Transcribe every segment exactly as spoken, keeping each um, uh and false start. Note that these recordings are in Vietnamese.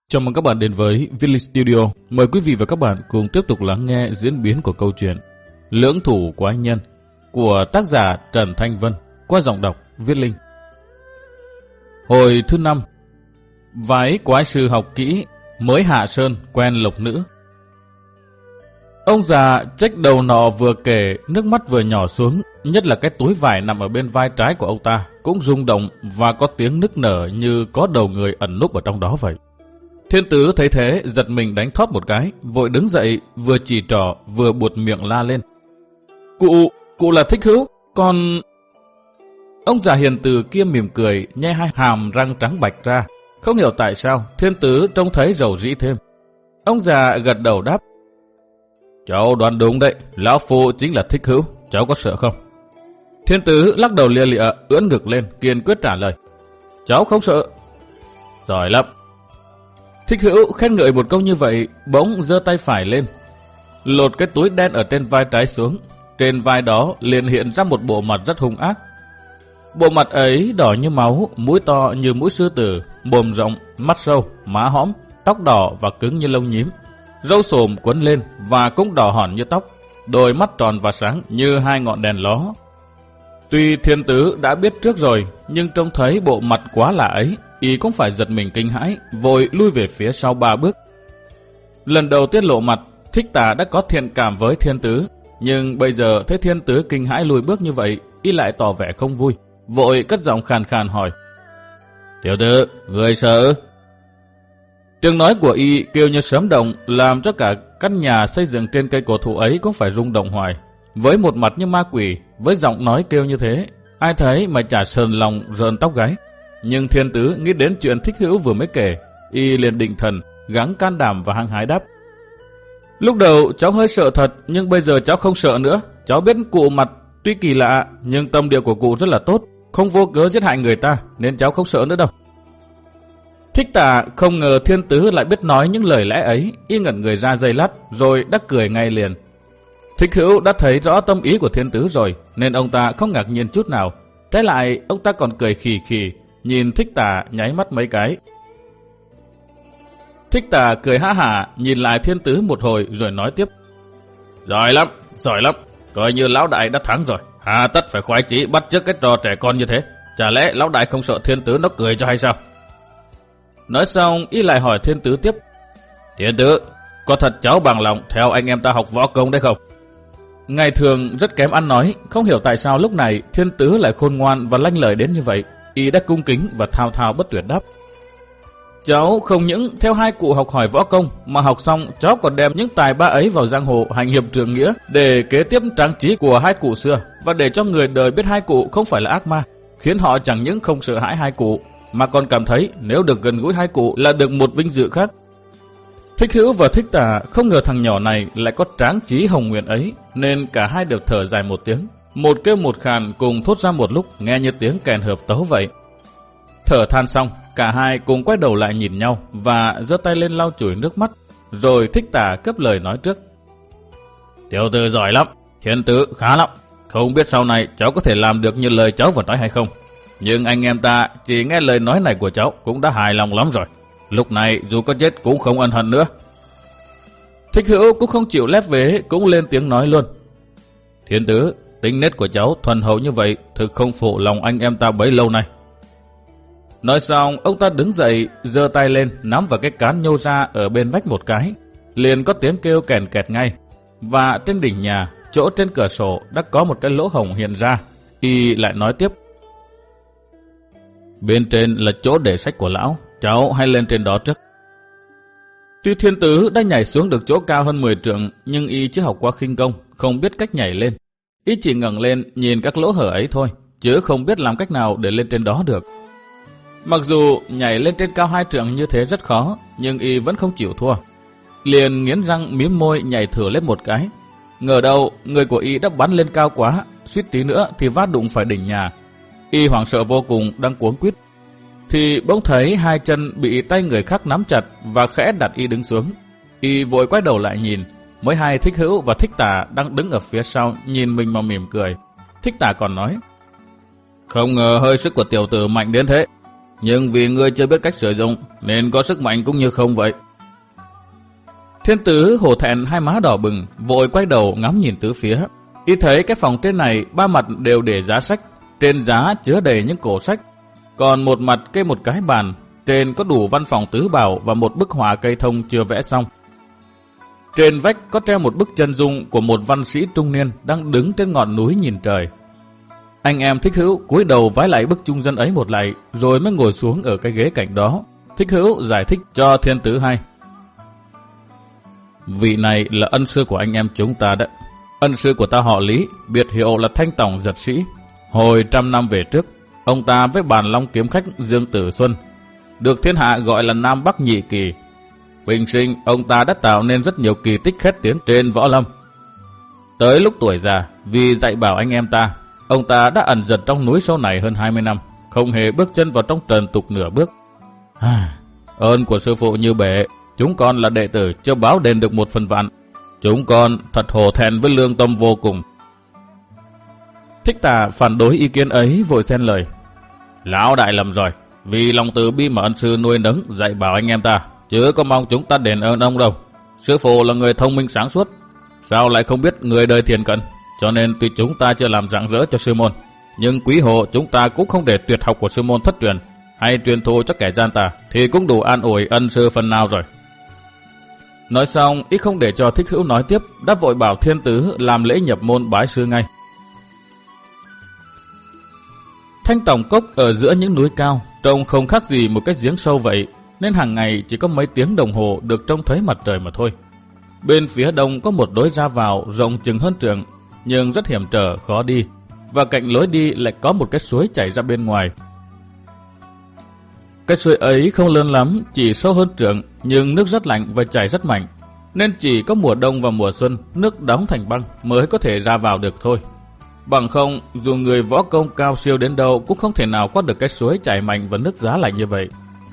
Chào mừng các bạn đến với Viết Linh Studio. Mời quý vị và các bạn cùng tiếp tục lắng nghe diễn biến của câu chuyện Lưỡng thủ quái nhân của tác giả Trần Thanh Vân qua giọng đọc Viết Linh. Hồi thứ năm, vái quái sư học kỹ mới hạ sơn quen lộc nữ. Ông già trách đầu nọ vừa kể, nước mắt vừa nhỏ xuống, nhất là cái túi vải nằm ở bên vai trái của ông ta cũng rung động và có tiếng nức nở như có đầu người ẩn núp ở trong đó vậy. Thiên Tứ thấy thế giật mình đánh thót một cái, vội đứng dậy, vừa chỉ trỏ vừa buột miệng la lên. Cụ, cụ là Thích Hữu, còn... Ông già hiền từ kia mỉm cười, nhe hai hàm răng trắng bạch ra. Không hiểu tại sao, Thiên Tứ trông thấy rầu rĩ thêm. Ông già gật đầu đáp. Cháu đoán đúng đấy, lão phu chính là Thích Hữu, cháu có sợ không? Thiên Tứ lắc đầu lia lịa, ưỡn ngực lên, kiên quyết trả lời. Cháu không sợ. Giỏi lắm. Thích Hữu khen ngợi một câu như vậy, bỗng giơ tay phải lên, lột cái túi đen ở trên vai trái xuống. Trên vai đó liền hiện ra một bộ mặt rất hung ác. Bộ mặt ấy đỏ như máu, mũi to như mũi sư tử, mồm rộng, mắt sâu, má hõm, tóc đỏ và cứng như lông nhím, râu xồm quấn lên và cũng đỏ hòn như tóc, đôi mắt tròn và sáng như hai ngọn đèn ló. Tuy Thiên Tứ đã biết trước rồi, nhưng trông thấy bộ mặt quá lạ ấy, y cũng phải giật mình kinh hãi, vội lui về phía sau ba bước. Lần đầu tiết lộ mặt, Thích Tà đã có thiện cảm với Thiên Tứ, nhưng bây giờ thấy Thiên Tứ kinh hãi lùi bước như vậy, y lại tỏ vẻ không vui, vội cất giọng khàn khàn hỏi. Tiểu tử, người sợ? Tiếng nói của y kêu như sấm động, làm cho cả căn nhà xây dựng trên cây cổ thụ ấy cũng phải rung động hoài. Với một mặt như ma quỷ, với giọng nói kêu như thế, ai thấy mà chả sờn lòng rợn tóc gáy. Nhưng Thiên Tứ nghĩ đến chuyện Thích Hữu vừa mới kể, y liền định thần, gắng can đảm và hăng hái đáp. Lúc đầu cháu hơi sợ thật, nhưng bây giờ cháu không sợ nữa. Cháu biết cụ mặt tuy kỳ lạ, nhưng tâm địa của cụ rất là tốt, không vô cớ giết hại người ta, nên cháu không sợ nữa đâu. Thích Tà không ngờ Thiên Tứ lại biết nói những lời lẽ ấy, y ngẩn người ra giây lát, rồi đắc cười ngay liền. Thích Hữu đã thấy rõ tâm ý của Thiên Tứ rồi, nên ông ta không ngạc nhiên chút nào. Trái lại, ông ta còn cười khì khì, nhìn Thích Tà nháy mắt mấy cái. Thích Tà cười hả hả, nhìn lại Thiên Tứ một hồi rồi nói tiếp. Giỏi lắm, giỏi lắm, coi như lão đại đã thắng rồi. Hà tất phải khoái chí bắt chước cái trò trẻ con như thế. Chả lẽ lão đại không sợ Thiên Tứ nó cười cho hay sao? Nói xong, y lại hỏi Thiên Tứ tiếp. Thiên Tứ, có thật cháu bằng lòng theo anh em ta học võ công đấy không? Ngày thường rất kém ăn nói, không hiểu tại sao lúc này Thiên Tứ lại khôn ngoan và lanh lời đến như vậy. Y đã cung kính và thao thao bất tuyệt đáp. Cháu không những theo hai cụ học hỏi võ công, mà học xong cháu còn đem những tài ba ấy vào giang hồ hành hiệp trượng nghĩa để kế tiếp trang trí của hai cụ xưa, và để cho người đời biết hai cụ không phải là ác ma, khiến họ chẳng những không sợ hãi hai cụ, mà còn cảm thấy nếu được gần gũi hai cụ là được một vinh dự khác. Thích Hữu và Thích Tà không ngờ thằng nhỏ này lại có tráng trí hồng nguyện ấy, nên cả hai đều thở dài một tiếng, một kêu một khàn cùng thốt ra một lúc, nghe như tiếng kèn hợp tấu vậy. Thở than xong, cả hai cùng quay đầu lại nhìn nhau và giơ tay lên lau chùi nước mắt, rồi Thích Tà cướp lời nói trước. Tiểu tử giỏi lắm, Thiên Tứ khá lắm, không biết sau này cháu có thể làm được như lời cháu vừa nói hay không. Nhưng anh em ta chỉ nghe lời nói này của cháu cũng đã hài lòng lắm rồi. Lúc này dù có chết cũng không ân hận nữa. Thích Hữu cũng không chịu lép vế, cũng lên tiếng nói luôn. Thiên Tứ, tính nết của cháu thuần hậu như vậy thực không phụ lòng anh em ta bấy lâu nay. Nói xong, ông ta đứng dậy, giơ tay lên nắm vào cái cán nhô ra ở bên vách một cái, liền có tiếng kêu kèn kẹt ngay. Và trên đỉnh nhà, chỗ trên cửa sổ đã có một cái lỗ hổng hiện ra. Y lại nói tiếp. Bên trên là chỗ để sách của lão, cháu hãy lên trên đó trước. Tuy Thiên Tứ đã nhảy xuống được chỗ cao hơn mười trượng, nhưng y chưa học qua khinh công, không biết cách nhảy lên. Y chỉ ngẩng lên nhìn các lỗ hở ấy thôi, chứ không biết làm cách nào để lên trên đó được. Mặc dù nhảy lên trên cao hai trượng như thế rất khó, nhưng y vẫn không chịu thua. Liền nghiến răng mím môi nhảy thử lên một cái. Ngờ đâu người của y đã bắn lên cao quá, suýt tí nữa thì vát đụng phải đỉnh nhà. Y hoảng sợ vô cùng, đang cuống quýt, thì bỗng thấy hai chân bị tay người khác nắm chặt và khẽ đặt y đứng xuống. Y vội quay đầu lại nhìn, mới hai Thích Hữu và Thích Tà đang đứng ở phía sau nhìn mình mà mỉm cười. Thích Tà còn nói. Không ngờ hơi sức của tiểu tử mạnh đến thế. nhưng vì ngươi chưa biết cách sử dụng nên có sức mạnh cũng như không vậy. Thiên tử hổ thẹn hai má đỏ bừng, vội quay đầu ngắm nhìn tứ phía. Y thấy cái phòng trên này ba mặt đều để giá sách, trên giá chứa đầy những cổ sách, còn một mặt kê một cái bàn, trên có đủ văn phòng tứ bảo và một bức họa cây thông chưa vẽ xong. Trên vách có treo một bức chân dung của một văn sĩ trung niên đang đứng trên ngọn núi nhìn trời. Anh em Thích Hữu cúi đầu vái lại bức trung dân ấy một lạy, rồi mới ngồi xuống ở cái ghế cạnh đó. Thích Hữu giải thích cho thiên tử hay. Vị này là ân sư của anh em chúng ta đấy. Ân sư của ta họ Lý, biệt hiệu là Thanh Tòng Giật Sĩ. Hồi trăm năm về trước, ông ta với bàn long kiếm khách Dương Tử Xuân được thiên hạ gọi là Nam Bắc Nhị Kỳ. Bình sinh, ông ta đã tạo nên rất nhiều kỳ tích khét tiếng trên võ lâm. Tới lúc tuổi già, vì dạy bảo anh em ta, ông ta đã ẩn dật trong núi sâu này hơn hai mươi năm, không hề bước chân vào trong trần tục nửa bước. Ơn của sư phụ như bể, chúng con là đệ tử chưa báo đền được một phần vạn. Chúng con thật hổ thẹn với lương tâm vô cùng. Thích Tà phản đối ý kiến ấy, vội xen lời. Lão đại lầm rồi, vì lòng từ bi mà ân sư nuôi nấng dạy bảo anh em ta, chứ có mong chúng ta đền ơn ông đâu. Sư phụ là người thông minh sáng suốt, sao lại không biết người đời thiền cận, cho nên tuy chúng ta chưa làm rạng rỡ cho sư môn, nhưng quý hộ chúng ta cũng không để tuyệt học của sư môn thất truyền hay truyền thụ cho kẻ gian tà, thì cũng đủ an ủi ân sư phần nào rồi. Nói xong, ý không để cho Thích Hữu nói tiếp, đã vội bảo thiên tử làm lễ nhập môn bái sư ngay. Thanh Tòng Cốc ở giữa những núi cao, trông không khác gì một cái giếng sâu vậy, nên hàng ngày chỉ có mấy tiếng đồng hồ được trông thấy mặt trời mà thôi. Bên phía đông có một lối ra vào rộng chừng hơn trượng, nhưng rất hiểm trở, khó đi, và cạnh lối đi lại có một cái suối chảy ra bên ngoài. Cái suối ấy không lớn lắm, chỉ sâu hơn trượng, nhưng nước rất lạnh và chảy rất mạnh, nên chỉ có mùa đông và mùa xuân nước đóng thành băng mới có thể ra vào được thôi. Bằng không, dù người võ công cao siêu đến đâu cũng không thể nào qua được cái suối chảy mạnh và nước giá lạnh như vậy.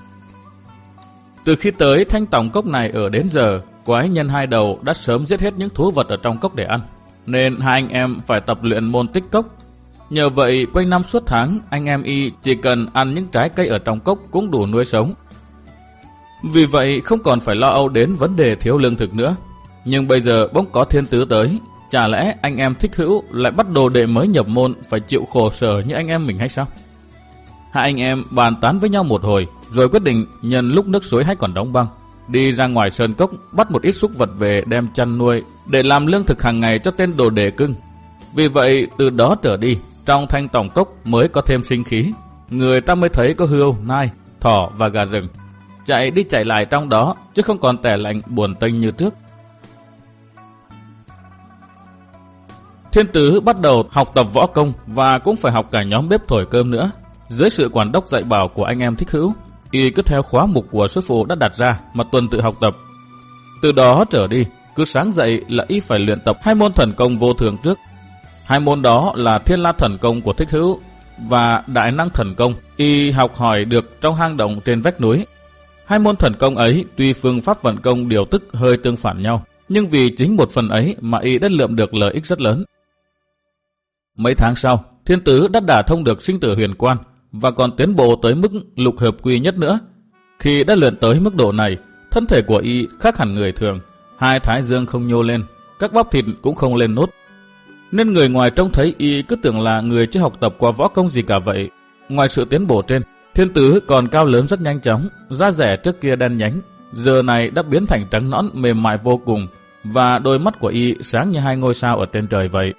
Từ khi tới Thanh Tòng Cốc này ở đến giờ, quái nhân hai đầu đã sớm giết hết những thú vật ở trong cốc để ăn, nên hai anh em phải tập luyện môn tích cốc. Nhờ vậy, quanh năm suốt tháng, anh em y chỉ cần ăn những trái cây ở trong cốc cũng đủ nuôi sống. Vì vậy, không còn phải lo âu đến vấn đề thiếu lương thực nữa. Nhưng bây giờ bỗng có thiên tứ tới, chả lẽ anh em Thích Hữu lại bắt đồ đệ mới nhập môn phải chịu khổ sở như anh em mình hay sao? Hai anh em bàn tán với nhau một hồi, rồi quyết định nhân lúc nước suối hay còn đóng băng, đi ra ngoài sơn cốc bắt một ít súc vật về đem chăn nuôi để làm lương thực hàng ngày cho tên đồ đệ cưng. Vì vậy, từ đó trở đi, trong Thanh Tòng Cốc mới có thêm sinh khí, người ta mới thấy có hươu, nai, thỏ và gà rừng chạy đi chạy lại trong đó, chứ không còn tẻ lạnh buồn tênh như trước. Thiên tử bắt đầu học tập võ công và cũng phải học cả nhóm bếp thổi cơm nữa. Dưới sự quản đốc dạy bảo của anh em Thích Hữu, y cứ theo khóa mục của sư phụ đã đặt ra mà tuần tự học tập. Từ đó trở đi, cứ sáng dậy là y phải luyện tập hai môn thần công vô thường trước. Hai môn đó là Thiên La Thần Công của Thích Hữu và Đại Năng Thần Công y học hỏi được trong hang động trên vách núi. Hai môn thần công ấy tuy phương pháp vận công điều tức hơi tương phản nhau, nhưng vì chính một phần ấy mà y đã lượm được lợi ích rất lớn. Mấy tháng sau, thiên tử đã đả thông được sinh tử huyền quan và còn tiến bộ tới mức lục hợp quy nhất nữa. Khi đã luyện tới mức độ này, thân thể của y khác hẳn người thường, hai thái dương không nhô lên, các bắp thịt cũng không lên nốt, nên người ngoài trông thấy y cứ tưởng là người chưa học tập qua võ công gì cả vậy. Ngoài sự tiến bộ trên, thiên tử còn cao lớn rất nhanh chóng, da rẻ trước kia đen nhánh, giờ này đã biến thành trắng nõn mềm mại vô cùng, và đôi mắt của y sáng như hai ngôi sao ở trên trời vậy.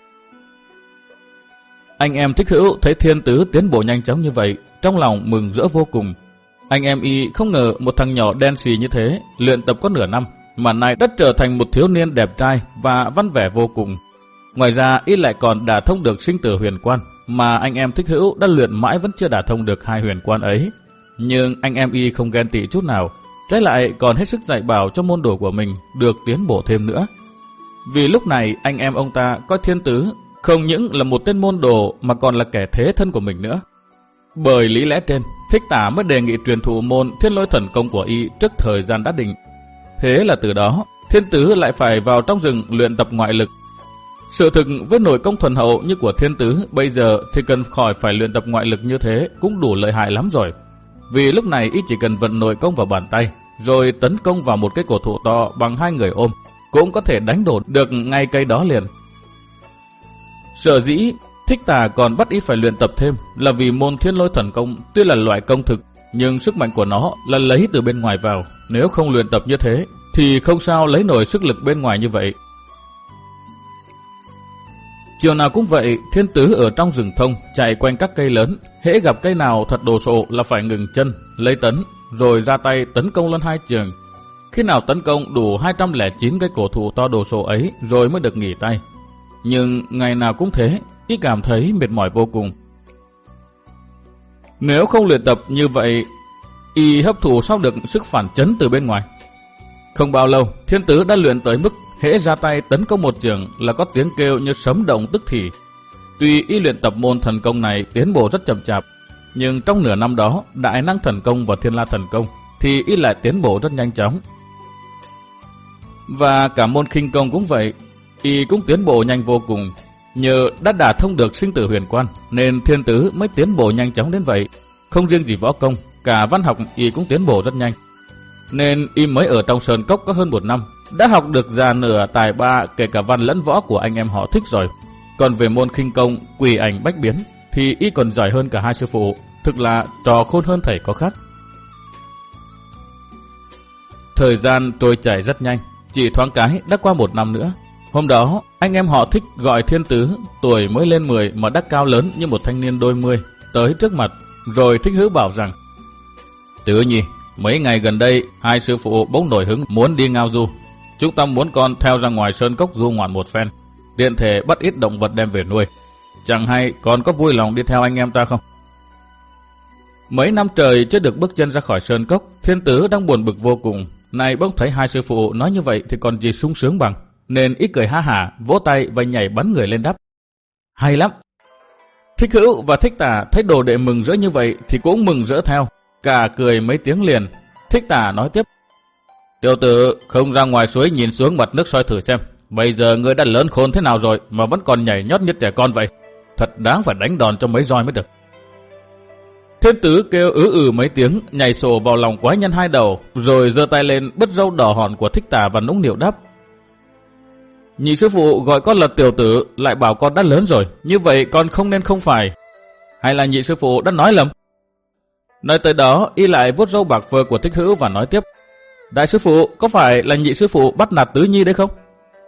Anh em Thích Hữu thấy thiên tử tiến bộ nhanh chóng như vậy, trong lòng mừng rỡ vô cùng. Anh em y không ngờ một thằng nhỏ đen xì như thế, luyện tập có nửa năm, mà nay đã trở thành một thiếu niên đẹp trai và văn vẻ vô cùng. Ngoài ra, y lại còn đả thông được sinh tử huyền quan, mà anh em Thích Hữu đã luyện mãi vẫn chưa đả thông được hai huyền quan ấy. Nhưng anh em y không ghen tị chút nào, trái lại còn hết sức dạy bảo cho môn đồ của mình được tiến bộ thêm nữa. Vì lúc này anh em ông ta coi thiên tử không những là một tên môn đồ mà còn là kẻ thế thân của mình nữa. Bởi lý lẽ trên, Thích Tả mới đề nghị truyền thụ môn Thiên Lôi Thần Công của y trước thời gian đã định. Thế là từ đó, thiên tử lại phải vào trong rừng luyện tập ngoại lực. Sự thực với nội công thuần hậu như của thiên tử bây giờ thì cần khỏi phải luyện tập ngoại lực như thế cũng đủ lợi hại lắm rồi. vì lúc này y chỉ cần vận nội công vào bàn tay, rồi tấn công vào một cái cổ thụ to bằng hai người ôm, cũng có thể đánh đổ được ngay cây đó liền. Sở dĩ Thích Tà còn bắt y phải luyện tập thêm là vì môn Thiên Lôi Thần Công tuy là loại công thực, nhưng sức mạnh của nó là lấy từ bên ngoài vào. Nếu không luyện tập như thế thì không sao lấy nổi sức lực bên ngoài như vậy. Chiều nào cũng vậy, Thiên Tứ ở trong rừng thông chạy quanh các cây lớn, hễ gặp cây nào thật đồ sộ là phải ngừng chân, lấy tấn, rồi ra tay tấn công lên hai trường. Khi nào tấn công đủ hai trăm lẻ chín cái cổ thụ to đồ sộ ấy rồi mới được nghỉ tay. Nhưng ngày nào cũng thế, y cảm thấy mệt mỏi vô cùng. Nếu không luyện tập như vậy, y hấp thụ sao được sức phản chấn từ bên ngoài. Không bao lâu, Thiên Tứ đã luyện tới mức hễ ra tay tấn công một trường là có tiếng kêu như sấm động tức thì. Tuy y luyện tập môn thần công này tiến bộ rất chậm chạp, nhưng trong nửa năm đó, Đại Năng Thần Công và Thiên La Thần Công thì y lại tiến bộ rất nhanh chóng. Và cả môn khinh công cũng vậy, y cũng tiến bộ nhanh vô cùng. Nhờ đã đả thông được sinh tử huyền quan nên Thiên Tứ mới tiến bộ nhanh chóng đến vậy. Không riêng gì võ công, cả văn học y cũng tiến bộ rất nhanh. Nên y mới ở trong sơn cốc có hơn một năm, đã học được già nửa tài ba kể cả văn lẫn võ của anh em họ Thích rồi. Còn về môn khinh công quỷ ảnh bách biến thì y còn giỏi hơn cả hai sư phụ, thực là trò khôn hơn thầy có khác. Thời gian trôi chảy rất nhanh, chỉ thoáng cái đã qua một năm nữa. Hôm đó, anh em họ Thích gọi Thiên Tứ, tuổi mới lên mười mà đã cao lớn như một thanh niên đôi mươi, tới trước mặt, rồi Thích Hữu bảo rằng: Tứ Nhi, mấy ngày gần đây, hai sư phụ bỗng nổi hứng muốn đi ngao du. Chúng ta muốn con theo ra ngoài sơn cốc du ngoạn một phen, tiện thể bắt ít động vật đem về nuôi. Chẳng hay con có vui lòng đi theo anh em ta không? Mấy năm trời chưa được bước chân ra khỏi sơn cốc, Thiên Tứ đang buồn bực vô cùng. Này bỗng thấy hai sư phụ nói như vậy thì còn gì sung sướng bằng, nên ít cười ha hả, vỗ tay và nhảy bắn người lên đáp: Hay lắm! Thích Hữu và Thích Tà thấy đồ đệ mừng rỡ như vậy thì cũng mừng rỡ theo, cả cười mấy tiếng liền. Thích Tà nói tiếp: Tiểu tử, không ra ngoài suối nhìn xuống mặt nước soi thử xem, bây giờ ngươi đã lớn khôn thế nào rồi mà vẫn còn nhảy nhót như trẻ con vậy, thật đáng phải đánh đòn cho mấy roi mới được. Thiên Tứ kêu ứ ừ mấy tiếng, nhảy sổ vào lòng quái nhân hai đầu, rồi giơ tay lên bứt râu đỏ hòn của Thích Tà và nũng nịu đáp: Nhị sư phụ gọi con là tiểu tử, lại bảo con đã lớn rồi, như vậy con không nên không phải. Hay là nhị sư phụ đã nói lầm? Nói tới đó, y lại vuốt râu bạc phơ của Thích Hữu và nói tiếp: Đại sư phụ, có phải là nhị sư phụ bắt nạt Tứ Nhi đấy không?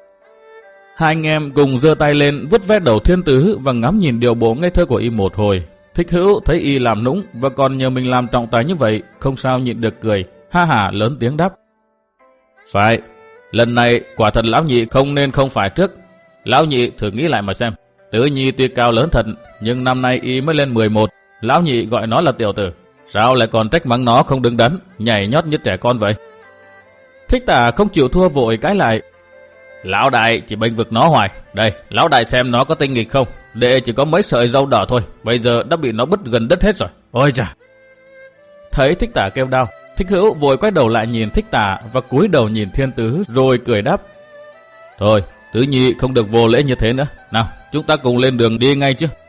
Hai anh em cùng giơ tay lên vuốt ve đầu Thiên Tứ và ngắm nhìn điều bộ ngây thơ của y một hồi. Thích Hữu thấy y làm nũng và còn nhờ mình làm trọng tài như vậy, không sao nhịn được cười, ha hả lớn tiếng đáp: Phải, lần này quả thật lão nhị không nên không phải trước. Lão nhị thử nghĩ lại mà xem, Tứ Nhi tuy cao lớn thật, nhưng năm nay y mới lên mười một, lão nhị gọi nó là tiểu tử, sao lại còn trách mắng nó không đứng đắn, nhảy nhót như trẻ con vậy? Thích Tà không chịu thua vội cãi lại: Lão đại chỉ bênh vực nó hoài, đây lão đại xem nó có tinh nghịch không, đệ chỉ có mấy sợi râu đỏ thôi, bây giờ đã bị nó bứt gần đứt hết rồi, ôi chà. Thấy Thích Tà kêu đau, Thích Hữu vội quay đầu lại nhìn Thích Tà và cúi đầu nhìn Thiên Tứ rồi cười đáp: Thôi, Tứ Nhi không được vô lễ như thế nữa, nào chúng ta cùng lên đường đi ngay chứ.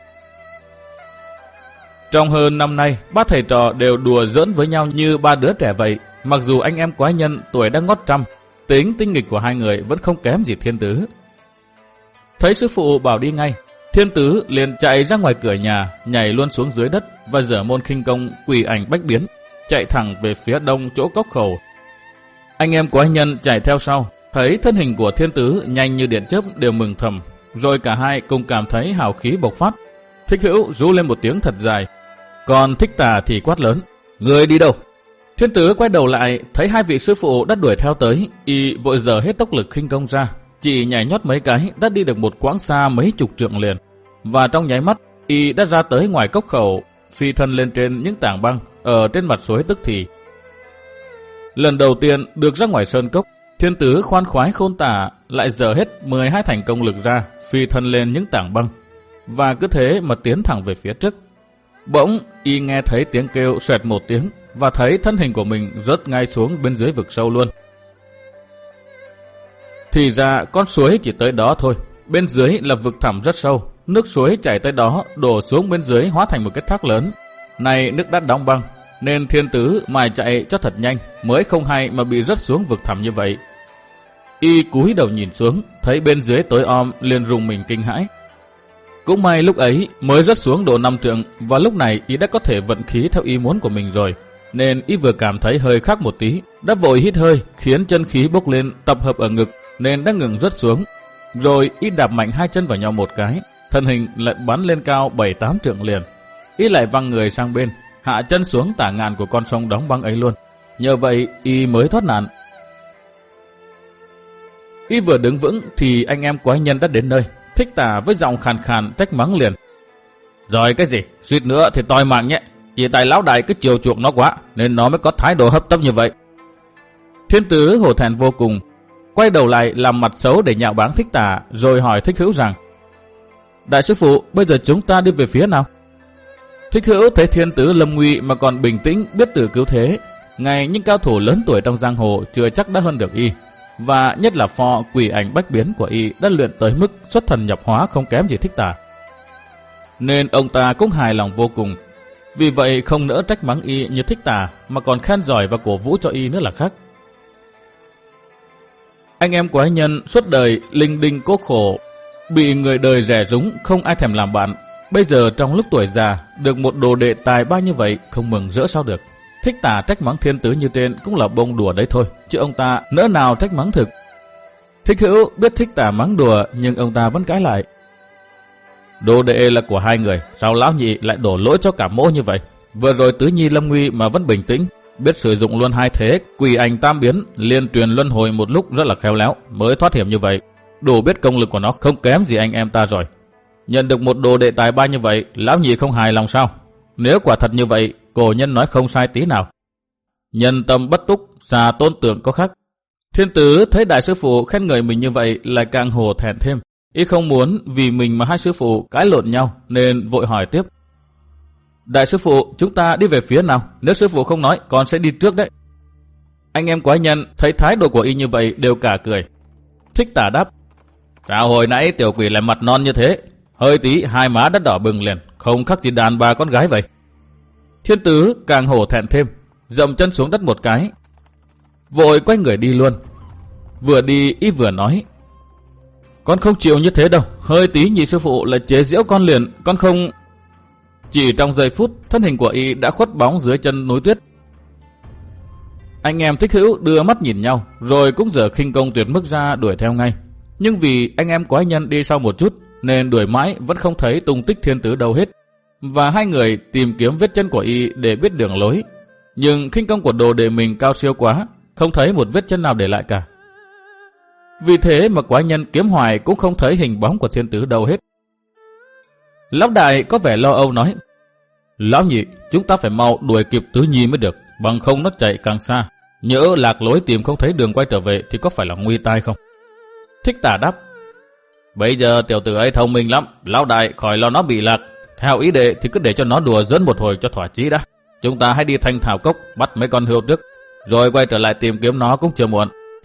Trong hơn năm nay, ba thầy trò đều đùa giỡn với nhau như ba đứa trẻ vậy. Mặc dù anh em quái nhân tuổi đang ngót trăm, tính tinh nghịch của hai người vẫn không kém gì Thiên Tứ. Thấy sư phụ bảo đi ngay, Thiên Tứ liền chạy ra ngoài cửa nhà, nhảy luôn xuống dưới đất và dở môn khinh công quỷ ảnh bách biến, chạy thẳng về phía đông chỗ cốc khẩu. Anh em quái nhân chạy theo sau, thấy thân hình của Thiên Tứ nhanh như điện chớp đều mừng thầm, rồi cả hai cùng cảm thấy hào khí bộc phát. Thích Hữu rú lên một tiếng thật dài, còn Thích Tà thì quát lớn: Người đi đâu? Thiên Tứ quay đầu lại, thấy hai vị sư phụ đã đuổi theo tới, y vội dở hết tốc lực khinh công ra, chỉ nhảy nhót mấy cái đã đi được một quãng xa mấy chục trượng liền, và trong nháy mắt y đã ra tới ngoài cốc khẩu, phi thân lên trên những tảng băng ở trên mặt suối tức thì. Lần đầu tiên được ra ngoài sơn cốc, Thiên Tứ khoan khoái khôn tả, lại dở hết mười hai thành công lực ra, phi thân lên những tảng băng, và cứ thế mà tiến thẳng về phía trước. Bỗng y nghe thấy tiếng kêu xoẹt một tiếng và thấy thân hình của mình rớt ngay xuống bên dưới vực sâu luôn. Thì ra con suối chỉ tới đó thôi, bên dưới là vực thẳm rất sâu, nước suối chảy tới đó đổ xuống bên dưới hóa thành một cái thác lớn. Này nước đã đóng băng, nên thiên tứ mài chạy cho thật nhanh, mới không hay mà bị rớt xuống vực thẳm như vậy. Y cúi đầu nhìn xuống, thấy bên dưới tối om, liền rùng mình kinh hãi. Cũng may lúc ấy mới rớt xuống độ năm trượng, và lúc này y đã có thể vận khí theo ý muốn của mình rồi, nên y vừa cảm thấy hơi khác một tí, đã vội hít hơi, khiến chân khí bốc lên tập hợp ở ngực, nên đã ngừng rớt xuống. Rồi y đạp mạnh hai chân vào nhau một cái, thân hình lại bắn lên cao bảy tám trượng liền. Y lại văng người sang bên, hạ chân xuống tả ngàn của con sông đóng băng ấy luôn. Nhờ vậy y mới thoát nạn. Y vừa đứng vững thì anh em quái nhân đã đến nơi. Thích Tà với giọng khàn khàn trách mắng liền. Rồi cái gì, suýt nữa thì toi mạng nhé. Chỉ tại lão đại cứ chiều chuộng nó quá, nên nó mới có thái độ hấp tấp như vậy. Thiên tứ hổ thẹn vô cùng, quay đầu lại làm mặt xấu để nhạo báng Thích Tà, rồi hỏi Thích Hữu rằng: Đại sư phụ, bây giờ chúng ta đi về phía nào? Thích Hữu thấy thiên tứ lâm nguy mà còn bình tĩnh, biết tự cứu thế. Ngay những cao thủ lớn tuổi trong giang hồ chưa chắc đã hơn được y, và nhất là pho quỷ ảnh bách biến của y đã luyện tới mức xuất thần nhập hóa không kém gì Thích Tà, nên ông ta cũng hài lòng vô cùng. Vì vậy không nỡ trách mắng y như Thích Tà, mà còn khen giỏi và cổ vũ cho y nữa là khác. Anh em quái nhân suốt đời linh đinh cố khổ, bị người đời rẻ rúng, không ai thèm làm bạn. Bây giờ trong lúc tuổi già được một đồ đệ tài ba như vậy, không mừng rỡ sao được. Thích Tà trách mắng thiên tứ như trên cũng là bông đùa đấy thôi, chứ ông ta nỡ nào trách mắng thực. Thích Hữu biết Thích Tà mắng đùa, nhưng ông ta vẫn cãi lại. Đồ đệ là của hai người, sao lão nhị lại đổ lỗi cho cả mỗ như vậy? Vừa rồi tứ nhi lâm nguy mà vẫn bình tĩnh, biết sử dụng luôn hai thế quỷ ảnh tam biến, liên truyền luân hồi một lúc rất là khéo léo, mới thoát hiểm như vậy. Đủ biết công lực của nó không kém gì anh em ta rồi. Nhận được một đồ đệ tài ba như vậy, lão nhị không hài lòng sao? Nếu quả thật như vậy, cổ nhân nói không sai tí nào. Nhân tâm bất túc, xà tôn tượng có khác. Thiên tứ thấy đại sư phụ khen ngợi mình như vậy lại càng hổ thẹn thêm. Y không muốn vì mình mà hai sư phụ cãi lộn nhau, nên vội hỏi tiếp. Đại sư phụ, chúng ta đi về phía nào? Nếu sư phụ không nói, con sẽ đi trước đấy. Anh em quái nhân thấy thái độ của y như vậy đều cả cười. Thích Tà đáp: Sao hồi nãy tiểu quỷ lại mặt non như thế? Hơi tí hai má đã đỏ bừng liền, không khác gì đàn bà con gái vậy. Thiên tứ càng hổ thẹn thêm, dậm chân xuống đất một cái, vội quay người đi luôn. Vừa đi y vừa nói: Con không chịu như thế đâu, hơi tí nhị sư phụ lại chế giễu con liền, con không... Chỉ trong giây phút, thân hình của y đã khuất bóng dưới chân núi tuyết. Anh em Thích Hữu đưa mắt nhìn nhau, rồi cũng dở khinh công tuyệt mức ra đuổi theo ngay. Nhưng vì anh em quái nhân đi sau một chút, nên đuổi mãi vẫn không thấy tung tích thiên tứ đâu hết. Và hai người tìm kiếm vết chân của y để biết đường lối. Nhưng khinh công của đồ đệ mình cao siêu quá, không thấy một vết chân nào để lại cả. Vì thế mà quái nhân kiếm hoài cũng không thấy hình bóng của thiên tứ đâu hết. Lão đại có vẻ lo âu nói: Lão nhị, chúng ta phải mau đuổi kịp tứ nhi mới được, bằng không nó chạy càng xa. Nhỡ lạc lối tìm không thấy đường quay trở về thì có phải là nguy tai không? Thích Tà đáp: Bây giờ tiểu tử ấy thông minh lắm, lão đại khỏi lo nó bị lạc. Theo ý đệ thì cứ để cho nó đùa giỡn một hồi cho thỏa chí đã. Chúng ta hãy đi Thanh Thảo Cốc bắt mấy con hươu trước, rồi quay trở lại tìm kiếm nó cũng chưa muộn.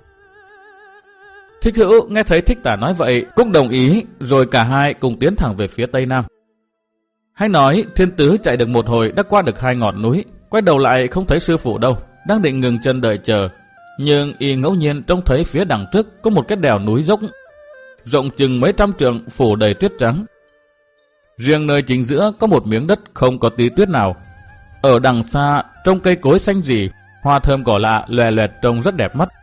Thích Hữu nghe thấy Thích Tà nói vậy cũng đồng ý, rồi cả hai cùng tiến thẳng về phía tây nam. Hay nói thiên tứ chạy được một hồi đã qua được hai ngọn núi, quay đầu lại không thấy sư phụ đâu, đang định ngừng chân đợi chờ, nhưng y ngẫu nhiên trông thấy phía đằng trước có một cái đèo núi dốc rộng chừng mấy trăm trượng, phủ đầy tuyết trắng. Riêng nơi chính giữa có một miếng đất không có tí tuyết nào. Ở đằng xa trông cây cối xanh rì, hoa thơm cỏ lạ lòe loẹt trông rất đẹp mắt.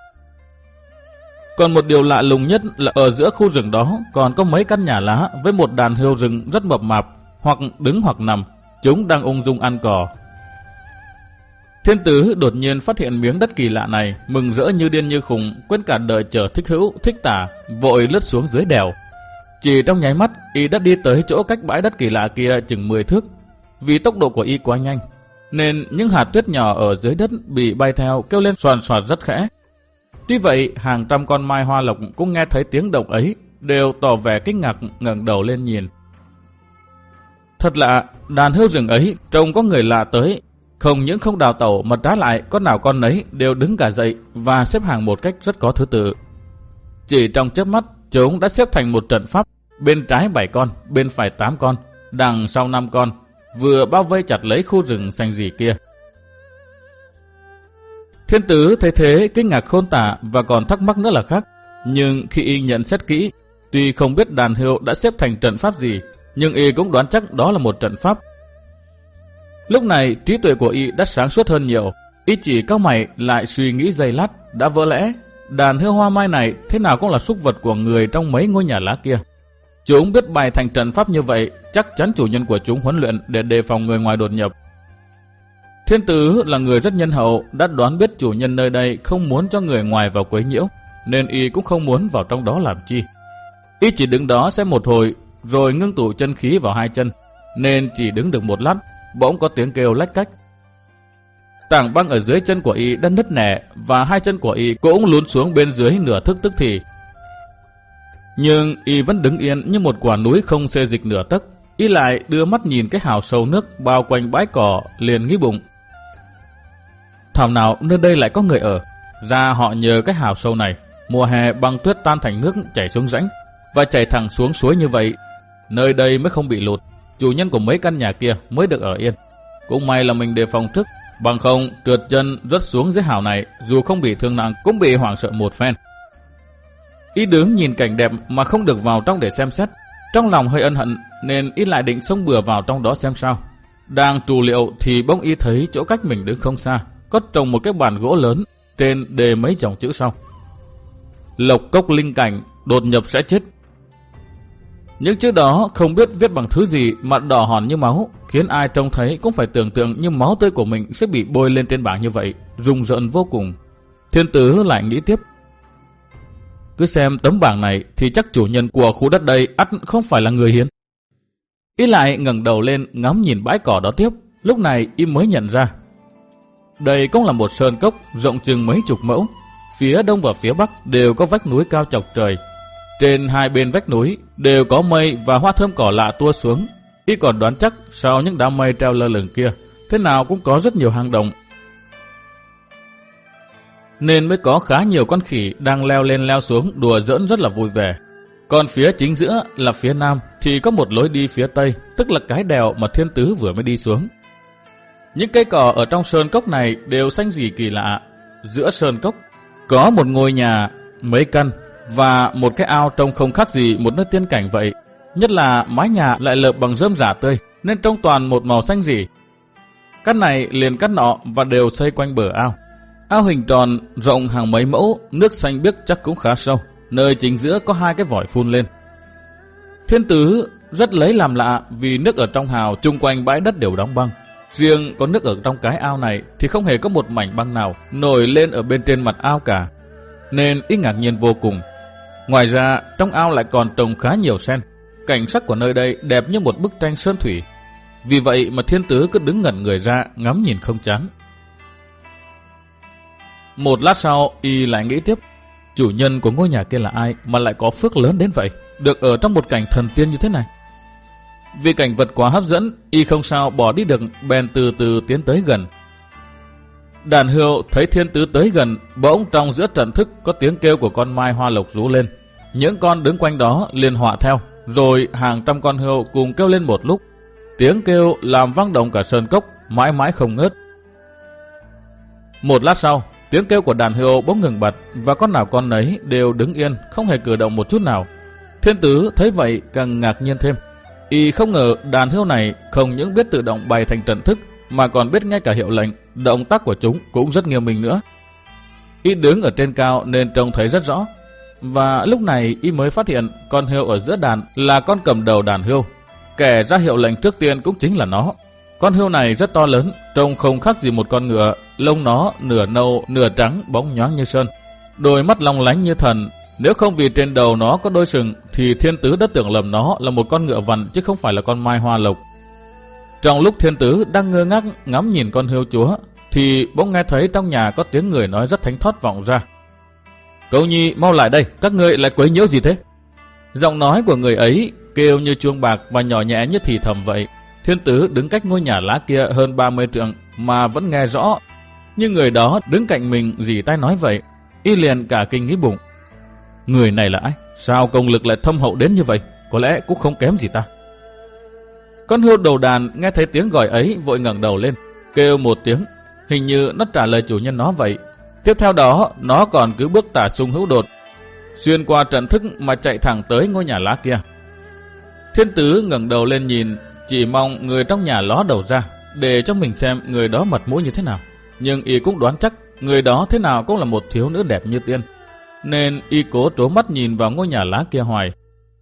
Còn một điều lạ lùng nhất là ở giữa khu rừng đó còn có mấy căn nhà lá với một đàn hươu rừng rất mập mạp, hoặc đứng hoặc nằm, chúng đang ung dung ăn cỏ. Thiên tứ đột nhiên phát hiện miếng đất kỳ lạ này, mừng rỡ như điên như khùng, quên cả đợi chờ Thích Hữu, Thích Tà, vội lướt xuống dưới đèo. Chỉ trong nháy mắt, y đã đi tới chỗ cách bãi đất kỳ lạ kia chừng mười thước. Vì tốc độ của y quá nhanh, nên những hạt tuyết nhỏ ở dưới đất bị bay theo kêu lên xoàn xoạt rất khẽ. Tuy vậy, hàng trăm con mai hoa lộc cũng nghe thấy tiếng động ấy, đều tỏ vẻ kinh ngạc ngẩng đầu lên nhìn. Thật lạ, đàn hươu rừng ấy trông có người lạ tới, không những không đào tẩu mà trái lại con nào con nấy đều đứng cả dậy và xếp hàng một cách rất có thứ tự. Chỉ trong chớp mắt, chúng đã xếp thành một trận pháp, bên trái bảy con, bên phải tám con, đằng sau năm con, vừa bao vây chặt lấy khu rừng xanh rì kia. Thiên Tứ thấy thế kinh ngạc khôn tả và còn thắc mắc nữa là khác. Nhưng khi y nhận xét kỹ, tuy không biết đàn hươu đã xếp thành trận pháp gì, nhưng y cũng đoán chắc đó là một trận pháp. Lúc này trí tuệ của y đã sáng suốt hơn nhiều. Y chỉ cau mày lại suy nghĩ giây lát, đã vỡ lẽ đàn hươu hoa mai này thế nào cũng là súc vật của người trong mấy ngôi nhà lá kia. Chúng biết bày thành trận pháp như vậy, chắc chắn chủ nhân của chúng huấn luyện để đề phòng người ngoài đột nhập. Thiên Tứ là người rất nhân hậu, đã đoán biết chủ nhân nơi đây không muốn cho người ngoài vào quấy nhiễu, nên y cũng không muốn vào trong đó làm chi. Y chỉ đứng đó xem một hồi, rồi ngưng tụ chân khí vào hai chân, nên chỉ đứng được một lát, bỗng có tiếng kêu lách cách. Tảng băng ở dưới chân của y đã nứt nẻ và hai chân của y cũng lún xuống bên dưới nửa thức tức thì. Nhưng y vẫn đứng yên như một quả núi không xê dịch nửa tấc. Y lại đưa mắt nhìn cái hào sâu nước bao quanh bãi cỏ, liền nghĩ bụng: thảo nào nơi đây lại có người ở. Ra họ nhờ cái hào sâu này, mùa hè băng tuyết tan thành nước chảy xuống rãnh và chảy thẳng xuống suối như vậy, nơi đây mới không bị lụt. Chủ nhân của mấy căn nhà kia mới được ở yên. Cũng may là mình đề phòng trước, bằng không trượt chân rớt xuống dưới hào này, dù không bị thương nặng cũng bị hoảng sợ một phen. Y đứng nhìn cảnh đẹp mà không được vào trong để xem xét, trong lòng hơi ân hận nên y lại định xông bừa vào trong đó xem sao. Đang trù liệu thì bỗng y thấy chỗ cách mình đứng không xa có trồng một cái bàn gỗ lớn, trên đề mấy dòng chữ sau: Lộc cốc linh cảnh, đột nhập sẽ chết. Những chữ đó không biết viết bằng thứ gì mà đỏ hòn như máu, khiến ai trông thấy cũng phải tưởng tượng như máu tươi của mình sẽ bị bôi lên trên bảng như vậy, rùng rợn vô cùng. Thiên Tứ lại nghĩ tiếp: cứ xem tấm bảng này thì chắc chủ nhân của khu đất đây ắt không phải là người hiền. Y lại ngẩng đầu lên ngắm nhìn bãi cỏ đó tiếp. Lúc này y mới nhận ra đây cũng là một sơn cốc rộng chừng mấy chục mẫu. Phía đông và phía bắc đều có vách núi cao chọc trời. Trên hai bên vách núi đều có mây và hoa thơm cỏ lạ tua xuống. Y còn đoán chắc sau những đám mây treo lơ lửng kia, thế nào cũng có rất nhiều hang động, nên mới có khá nhiều con khỉ đang leo lên leo xuống đùa giỡn rất là vui vẻ. Còn phía chính giữa là phía nam thì có một lối đi phía tây, tức là cái đèo mà Thiên Tứ vừa mới đi xuống. Những cây cỏ ở trong sơn cốc này đều xanh rì kỳ lạ. Giữa sơn cốc có một ngôi nhà, mấy căn và một cái ao trông không khác gì một nơi tiên cảnh vậy. Nhất là mái nhà lại lợp bằng rơm rả tươi nên trông toàn một màu xanh rì. Căn này liền căn nọ và đều xây quanh bờ ao. Ao hình tròn rộng hàng mấy mẫu, nước xanh biếc chắc cũng khá sâu. Nơi chính giữa có hai cái vòi phun lên. Thiên Tứ rất lấy làm lạ vì nước ở trong hào chung quanh bãi đất đều đóng băng. Riêng có nước ở trong cái ao này thì không hề có một mảnh băng nào nổi lên ở bên trên mặt ao cả, nên y ngạc nhiên vô cùng. Ngoài ra trong ao lại còn trồng khá nhiều sen. Cảnh sắc của nơi đây đẹp như một bức tranh sơn thủy. Vì vậy mà Thiên Tứ cứ đứng ngẩn người ra ngắm nhìn không chán. Một lát sau y lại nghĩ tiếp: chủ nhân của ngôi nhà kia là ai mà lại có phước lớn đến vậy, được ở trong một cảnh thần tiên như thế này? Vì cảnh vật quá hấp dẫn, y không sao bỏ đi được, bèn từ từ tiến tới gần. Đàn hươu thấy Thiên Tứ tới gần, bỗng trong giữa trận thức có tiếng kêu của con mai hoa lộc rú lên. Những con đứng quanh đó liền họa theo, rồi hàng trăm con hươu cùng kêu lên một lúc. Tiếng kêu làm vang động cả sơn cốc, mãi mãi không ngớt. Một lát sau, tiếng kêu của đàn hươu bỗng ngừng bặt và con nào con nấy đều đứng yên, không hề cử động một chút nào. Thiên Tứ thấy vậy càng ngạc nhiên thêm. Y không ngờ đàn hươu này không những biết tự động bày thành trận thức mà còn biết ngay cả hiệu lệnh, động tác của chúng cũng rất nghiêm minh nữa. Y đứng ở trên cao nên trông thấy rất rõ. Và lúc này y mới phát hiện con hươu ở giữa đàn là con cầm đầu đàn hươu. Kẻ ra hiệu lệnh trước tiên cũng chính là nó. Con hươu này rất to lớn, trông không khác gì một con ngựa. Lông nó nửa nâu nửa trắng, bóng nhoáng như sơn, đôi mắt long lánh như thần. Nếu không vì trên đầu nó có đôi sừng thì Thiên Tứ đã tưởng lầm nó là một con ngựa vằn chứ không phải là con mai hoa lộc. Trong lúc Thiên Tứ đang ngơ ngác ngắm nhìn con hươu chúa thì bỗng nghe thấy trong nhà có tiếng người nói rất thánh thót vọng ra: "Cậu nhi mau lại đây, các ngươi lại quấy nhiễu gì thế?" Giọng nói của người ấy kêu như chuông bạc và nhỏ nhẹ như thì thầm vậy. Thiên Tứ đứng cách ngôi nhà lá kia hơn ba mươi trượng mà vẫn nghe rõ, nhưng người đó đứng cạnh mình rỉ tai nói vậy. Y liền cả kinh nghĩ bụng: người này là ai? Sao công lực lại thâm hậu đến như vậy? Có lẽ cũng không kém gì ta. Con hươu đầu đàn nghe thấy tiếng gọi ấy vội ngẩng đầu lên, kêu một tiếng, hình như nó trả lời chủ nhân nó vậy. Tiếp theo đó, nó còn cứ bước tả sung hữu đột, xuyên qua trận thức mà chạy thẳng tới ngôi nhà lá kia. Thiên Tứ ngẩng đầu lên nhìn, chỉ mong người trong nhà ló đầu ra, để cho mình xem người đó mặt mũi như thế nào. Nhưng y cũng đoán chắc người đó thế nào cũng là một thiếu nữ đẹp như tiên, nên y cố trố mắt nhìn vào ngôi nhà lá kia hoài.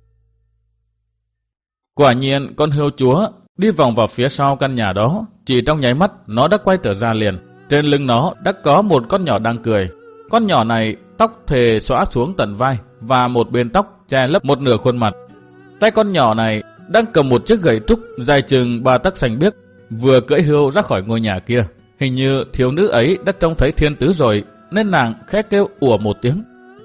Quả nhiên con hươu chúa đi vòng vào phía sau căn nhà đó, chỉ trong nháy mắt nó đã quay trở ra liền. Trên lưng nó đã có một con nhỏ đang cười. Con nhỏ này tóc thề xõa xuống tận vai, và một bên tóc che lấp một nửa khuôn mặt. Tay con nhỏ này đang cầm một chiếc gậy trúc dài chừng ba tấc xanh biếc, vừa cưỡi hươu ra khỏi ngôi nhà kia. Hình như thiếu nữ ấy đã trông thấy Thiên Tứ rồi, nên nàng khẽ kêu ủa một tiếng,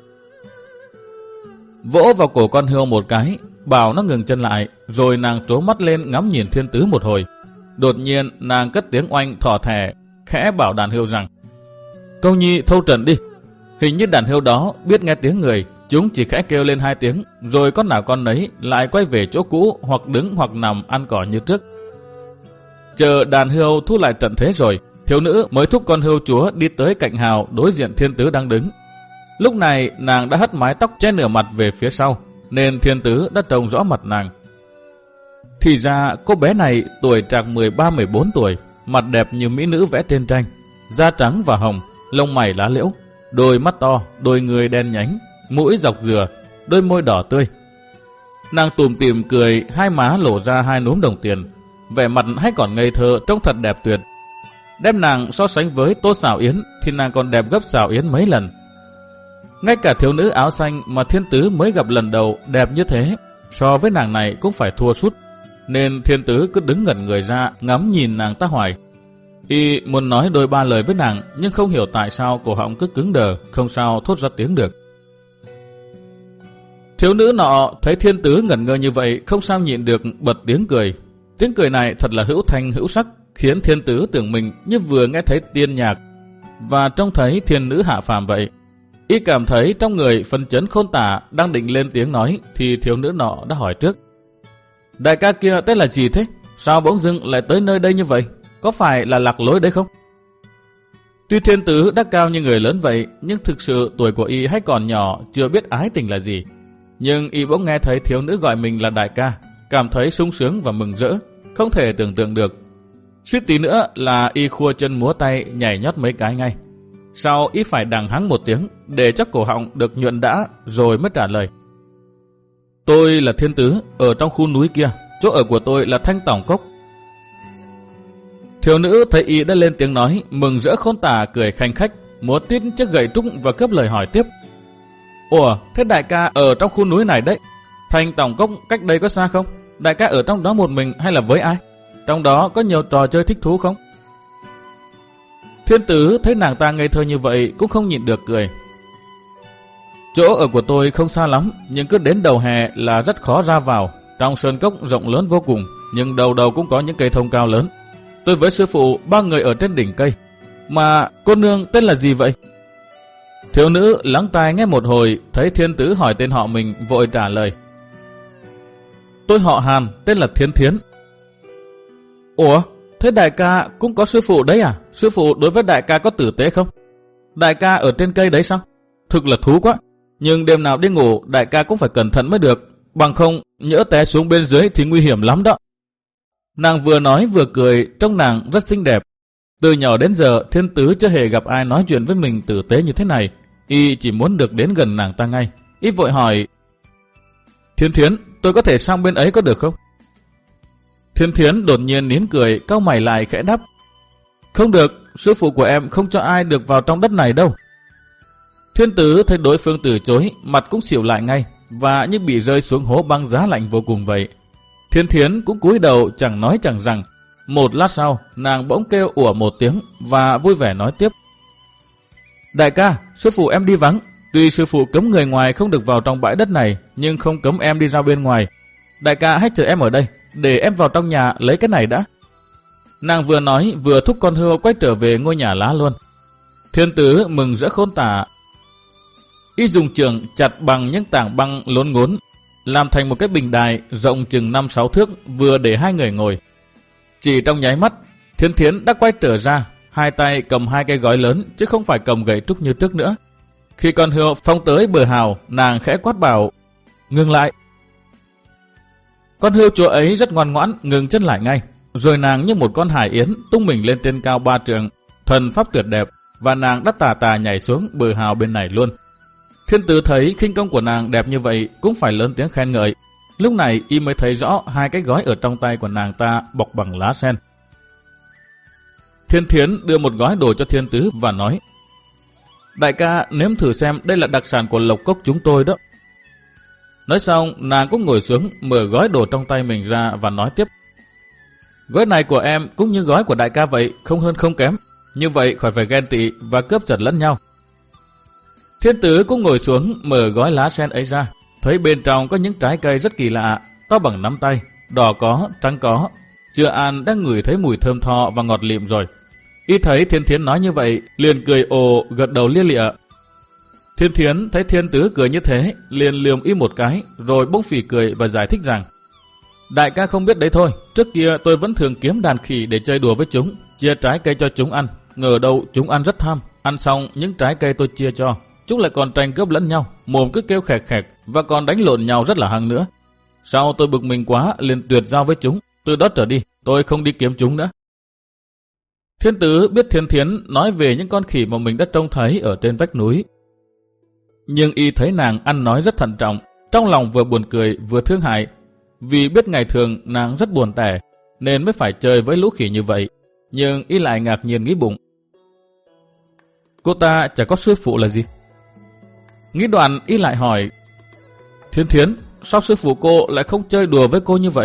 vỗ vào cổ con hươu một cái, bảo nó ngừng chân lại. Rồi nàng trố mắt lên ngắm nhìn Thiên Tứ một hồi. Đột nhiên nàng cất tiếng oanh thỏ thẻ, khẽ bảo đàn hươu rằng: "Câu nhi thâu trận đi." Hình như đàn hươu đó biết nghe tiếng người, chúng chỉ khẽ kêu lên hai tiếng, rồi con nào con nấy lại quay về chỗ cũ, hoặc đứng hoặc nằm ăn cỏ như trước. Chờ đàn hươu thu lại trận thế rồi, thiếu nữ mới thúc con hươu chúa đi tới cạnh hào đối diện Thiên Tứ đang đứng. Lúc này nàng đã hất mái tóc che nửa mặt về phía sau, nên Thiên Tứ đã trông rõ mặt nàng. Thì ra cô bé này tuổi trạc mười ba mười bốn tuổi, mặt đẹp như mỹ nữ vẽ trên tranh, da trắng và hồng, lông mày lá liễu, đôi mắt to, đôi người đen nhánh, mũi dọc dừa, đôi môi đỏ tươi. Nàng tủm tỉm cười, hai má lộ ra hai núm đồng tiền, vẻ mặt hay còn ngây thơ, trông thật đẹp tuyệt. Đem nàng so sánh với Tô Sảo Yến thì nàng còn đẹp gấp Sảo Yến mấy lần. Ngay cả thiếu nữ áo xanh mà Thiên Tứ mới gặp lần đầu đẹp như thế, so với nàng này cũng phải thua sút. Nên Thiên Tứ cứ đứng ngẩn người ra ngắm nhìn nàng ta hoài. Y muốn nói đôi ba lời với nàng, nhưng không hiểu tại sao cổ họng cứ cứng đờ, không sao thốt ra tiếng được. Thiếu nữ nọ thấy Thiên Tứ ngẩn ngơ như vậy, không sao nhịn được bật tiếng cười. Tiếng cười này thật là hữu thanh hữu sắc, khiến Thiên Tứ tưởng mình như vừa nghe thấy tiên nhạc, và trông thấy thiên nữ hạ phàm vậy. Y cảm thấy trong người phấn chấn khôn tả, đang định lên tiếng nói thì thiếu nữ nọ đã hỏi trước: "Đại ca kia tên là gì thế? Sao bỗng dưng lại tới nơi đây như vậy? Có phải là lạc lối đấy không?" Tuy Thiên Tứ đã cao như người lớn vậy, nhưng thực sự tuổi của y hay còn nhỏ, chưa biết ái tình là gì. Nhưng y bỗng nghe thấy thiếu nữ gọi mình là đại ca, cảm thấy sung sướng và mừng rỡ, không thể tưởng tượng được. Suýt tí nữa là y khua chân múa tay nhảy nhót mấy cái ngay. Sau y phải đằng hắng một tiếng để cho cổ họng được nhuận đã, rồi mới trả lời: "Tôi là Thiên Tứ, ở trong khu núi kia, chỗ ở của tôi là Thanh Tòng Cốc." Thiếu nữ thấy y đã lên tiếng nói, mừng rỡ khôn tả, cười khanh khách, múa tít chiếc gậy trúc và cướp lời hỏi tiếp: "Ủa, thế đại ca ở trong khu núi này đấy, Thanh Tòng Cốc cách đây có xa không? Đại ca ở trong đó một mình hay là với ai? Trong đó có nhiều trò chơi thích thú không?" Thiên Tứ thấy nàng ta ngây thơ như vậy cũng không nhịn được cười: "Chỗ ở của tôi không xa lắm, nhưng cứ đến đầu hè là rất khó ra vào. Trong sơn cốc rộng lớn vô cùng, nhưng đầu đầu cũng có những cây thông cao lớn. Tôi với sư phụ ba người ở trên đỉnh cây. Mà cô nương tên là gì vậy?" Thiếu nữ lắng tai nghe một hồi, thấy Thiên Tứ hỏi tên họ mình, vội trả lời: "Tôi họ Hàn, tên là Thiên Thiến." "Ủa, thế đại ca cũng có sư phụ đấy à? Sư phụ đối với đại ca có tử tế không? Đại ca ở trên cây đấy sao? Thực là thú quá. Nhưng đêm nào đi ngủ đại ca cũng phải cẩn thận mới được, bằng không nhỡ té xuống bên dưới thì nguy hiểm lắm đó." Nàng vừa nói vừa cười, trông nàng rất xinh đẹp. Từ nhỏ đến giờ Thiên Tứ chưa hề gặp ai nói chuyện với mình tử tế như thế này. Y chỉ muốn được đến gần nàng ta ngay. Y vội hỏi: "Thiên Thiến, tôi có thể sang bên ấy có được không?" Thiên Thiến đột nhiên nín cười, cau mày lại khẽ đáp: "Không được, sư phụ của em không cho ai được vào trong đất này đâu." Thiên Tứ thấy đối phương từ chối, mặt cũng xỉu lại ngay, và như bị rơi xuống hố băng giá lạnh vô cùng vậy. Thiên Thiến cũng cúi đầu chẳng nói chẳng rằng. Một lát sau, nàng bỗng kêu ủa một tiếng và vui vẻ nói tiếp: "Đại ca, sư phụ em đi vắng. Tuy sư phụ cấm người ngoài không được vào trong bãi đất này, nhưng không cấm em đi ra bên ngoài. Đại ca hãy chờ em ở đây, để em vào trong nhà lấy cái này đã." Nàng vừa nói vừa thúc con hươu quay trở về ngôi nhà lá luôn. Thiên Tứ mừng rỡ khôn tả. Y dùng chưởng chặt bằng những tảng băng lốn ngốn, làm thành một cái bình đài rộng chừng năm sáu thước, vừa để hai người ngồi. Chỉ trong nháy mắt, Thiên Thiến đã quay trở ra, hai tay cầm hai cái gói lớn chứ không phải cầm gậy trúc như trước nữa. Khi con hươu phóng tới bờ hào, nàng khẽ quát bảo: "Ngừng lại!" Con hươu chúa ấy rất ngoan ngoãn, ngừng chân lại ngay. Rồi nàng như một con hải yến tung mình lên trên cao ba trượng, thần pháp tuyệt đẹp, và nàng đã tà tà nhảy xuống bờ hào bên này luôn. Thiên tử thấy khinh công của nàng đẹp như vậy cũng phải lớn tiếng khen ngợi. Lúc này y mới thấy rõ hai cái gói ở trong tay của nàng ta bọc bằng lá sen. Thiên Thiến đưa một gói đồ cho thiên tứ và nói: "Đại ca nếm thử xem, đây là đặc sản của Lộc Cốc chúng tôi đó." Nói xong, nàng cũng ngồi xuống mở gói đồ trong tay mình ra và nói tiếp: "Gói này của em cũng như gói của đại ca vậy, không hơn không kém. Như vậy khỏi phải ghen tị và cướp giật lẫn nhau." Thiên tử cũng ngồi xuống mở gói lá sen ấy ra, thấy bên trong có những trái cây rất kỳ lạ, to bằng nắm tay, đỏ có, trắng có. Chưa ăn đã ngửi thấy mùi thơm tho và ngọt lịm rồi. Y thấy Thiên Thiến nói như vậy, liền cười ồ, gật đầu lia lịa. Thiên Thiến thấy thiên tử cười như thế, liền liềm y một cái, rồi bỗng phì cười và giải thích rằng: "Đại ca không biết đấy thôi, trước kia tôi vẫn thường kiếm đàn khỉ để chơi đùa với chúng, chia trái cây cho chúng ăn. Ngờ đâu chúng ăn rất tham, ăn xong những trái cây tôi chia cho, chúng lại còn tranh cướp lẫn nhau, mồm cứ kêu khẹt khẹt và còn đánh lộn nhau rất là hăng nữa. Sau tôi bực mình quá, liền tuyệt giao với chúng. Từ đó trở đi, tôi không đi kiếm chúng nữa." Thiên tử biết Thiên Thiến nói về những con khỉ mà mình đã trông thấy ở trên vách núi. Nhưng y thấy nàng ăn nói rất thận trọng, trong lòng vừa buồn cười vừa thương hại. Vì biết ngày thường nàng rất buồn tẻ, nên mới phải chơi với lũ khỉ như vậy. Nhưng y lại ngạc nhiên nghĩ bụng: cô ta chả có sư phụ là gì. Nghĩ đoạn y lại hỏi: "Thiên Thiến, sao sư phụ cô lại không chơi đùa với cô như vậy?"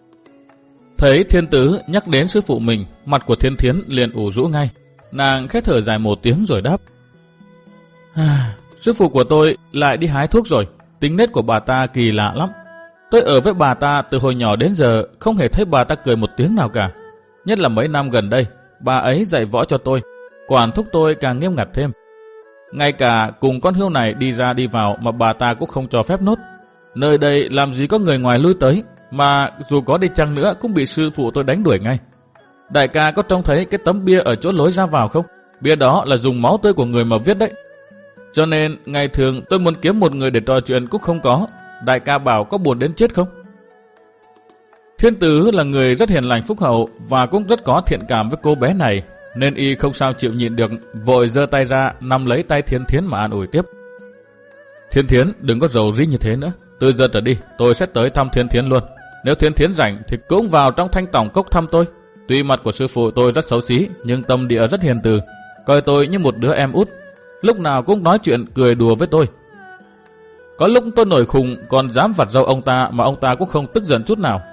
Thấy thiên tử nhắc đến sư phụ mình, mặt của Thiên Thiến liền ủ rũ ngay. Nàng khẽ thở dài một tiếng rồi đáp: à, "Sư phụ của tôi lại đi hái thuốc rồi. Tính nết của bà ta kỳ lạ lắm. Tôi ở với bà ta từ hồi nhỏ đến giờ, không hề thấy bà ta cười một tiếng nào cả. Nhất là mấy năm gần đây, bà ấy dạy võ cho tôi, quản thúc tôi càng nghiêm ngặt thêm. Ngay cả cùng con hươu này đi ra đi vào mà bà ta cũng không cho phép nốt. Nơi đây làm gì có người ngoài lui tới, mà dù có đi chăng nữa cũng bị sư phụ tôi đánh đuổi ngay. Đại ca có trông thấy cái tấm bia ở chỗ lối ra vào không? Bia đó là dùng máu tươi của người mà viết đấy. Cho nên ngày thường tôi muốn kiếm một người để trò chuyện cũng không có. Đại ca bảo có buồn đến chết không?" Thiên tử là người rất hiền lành phúc hậu và cũng rất có thiện cảm với cô bé này, nên y không sao chịu nhịn được, vội giơ tay ra nắm lấy tay Thiên Thiến mà an ủi tiếp: "Thiên Thiến, đừng có rầu rí như thế nữa. Từ giờ trở đi tôi sẽ tới thăm Thiên Thiến luôn. Nếu Thiên Thiến rảnh thì cũng vào trong Thanh Tòng Cốc thăm tôi. Tuy mặt của sư phụ tôi rất xấu xí, nhưng tâm địa rất hiền từ, coi tôi như một đứa em út, lúc nào cũng nói chuyện cười đùa với tôi. Có lúc tôi nổi khùng còn dám vặt râu ông ta mà ông ta cũng không tức giận chút nào."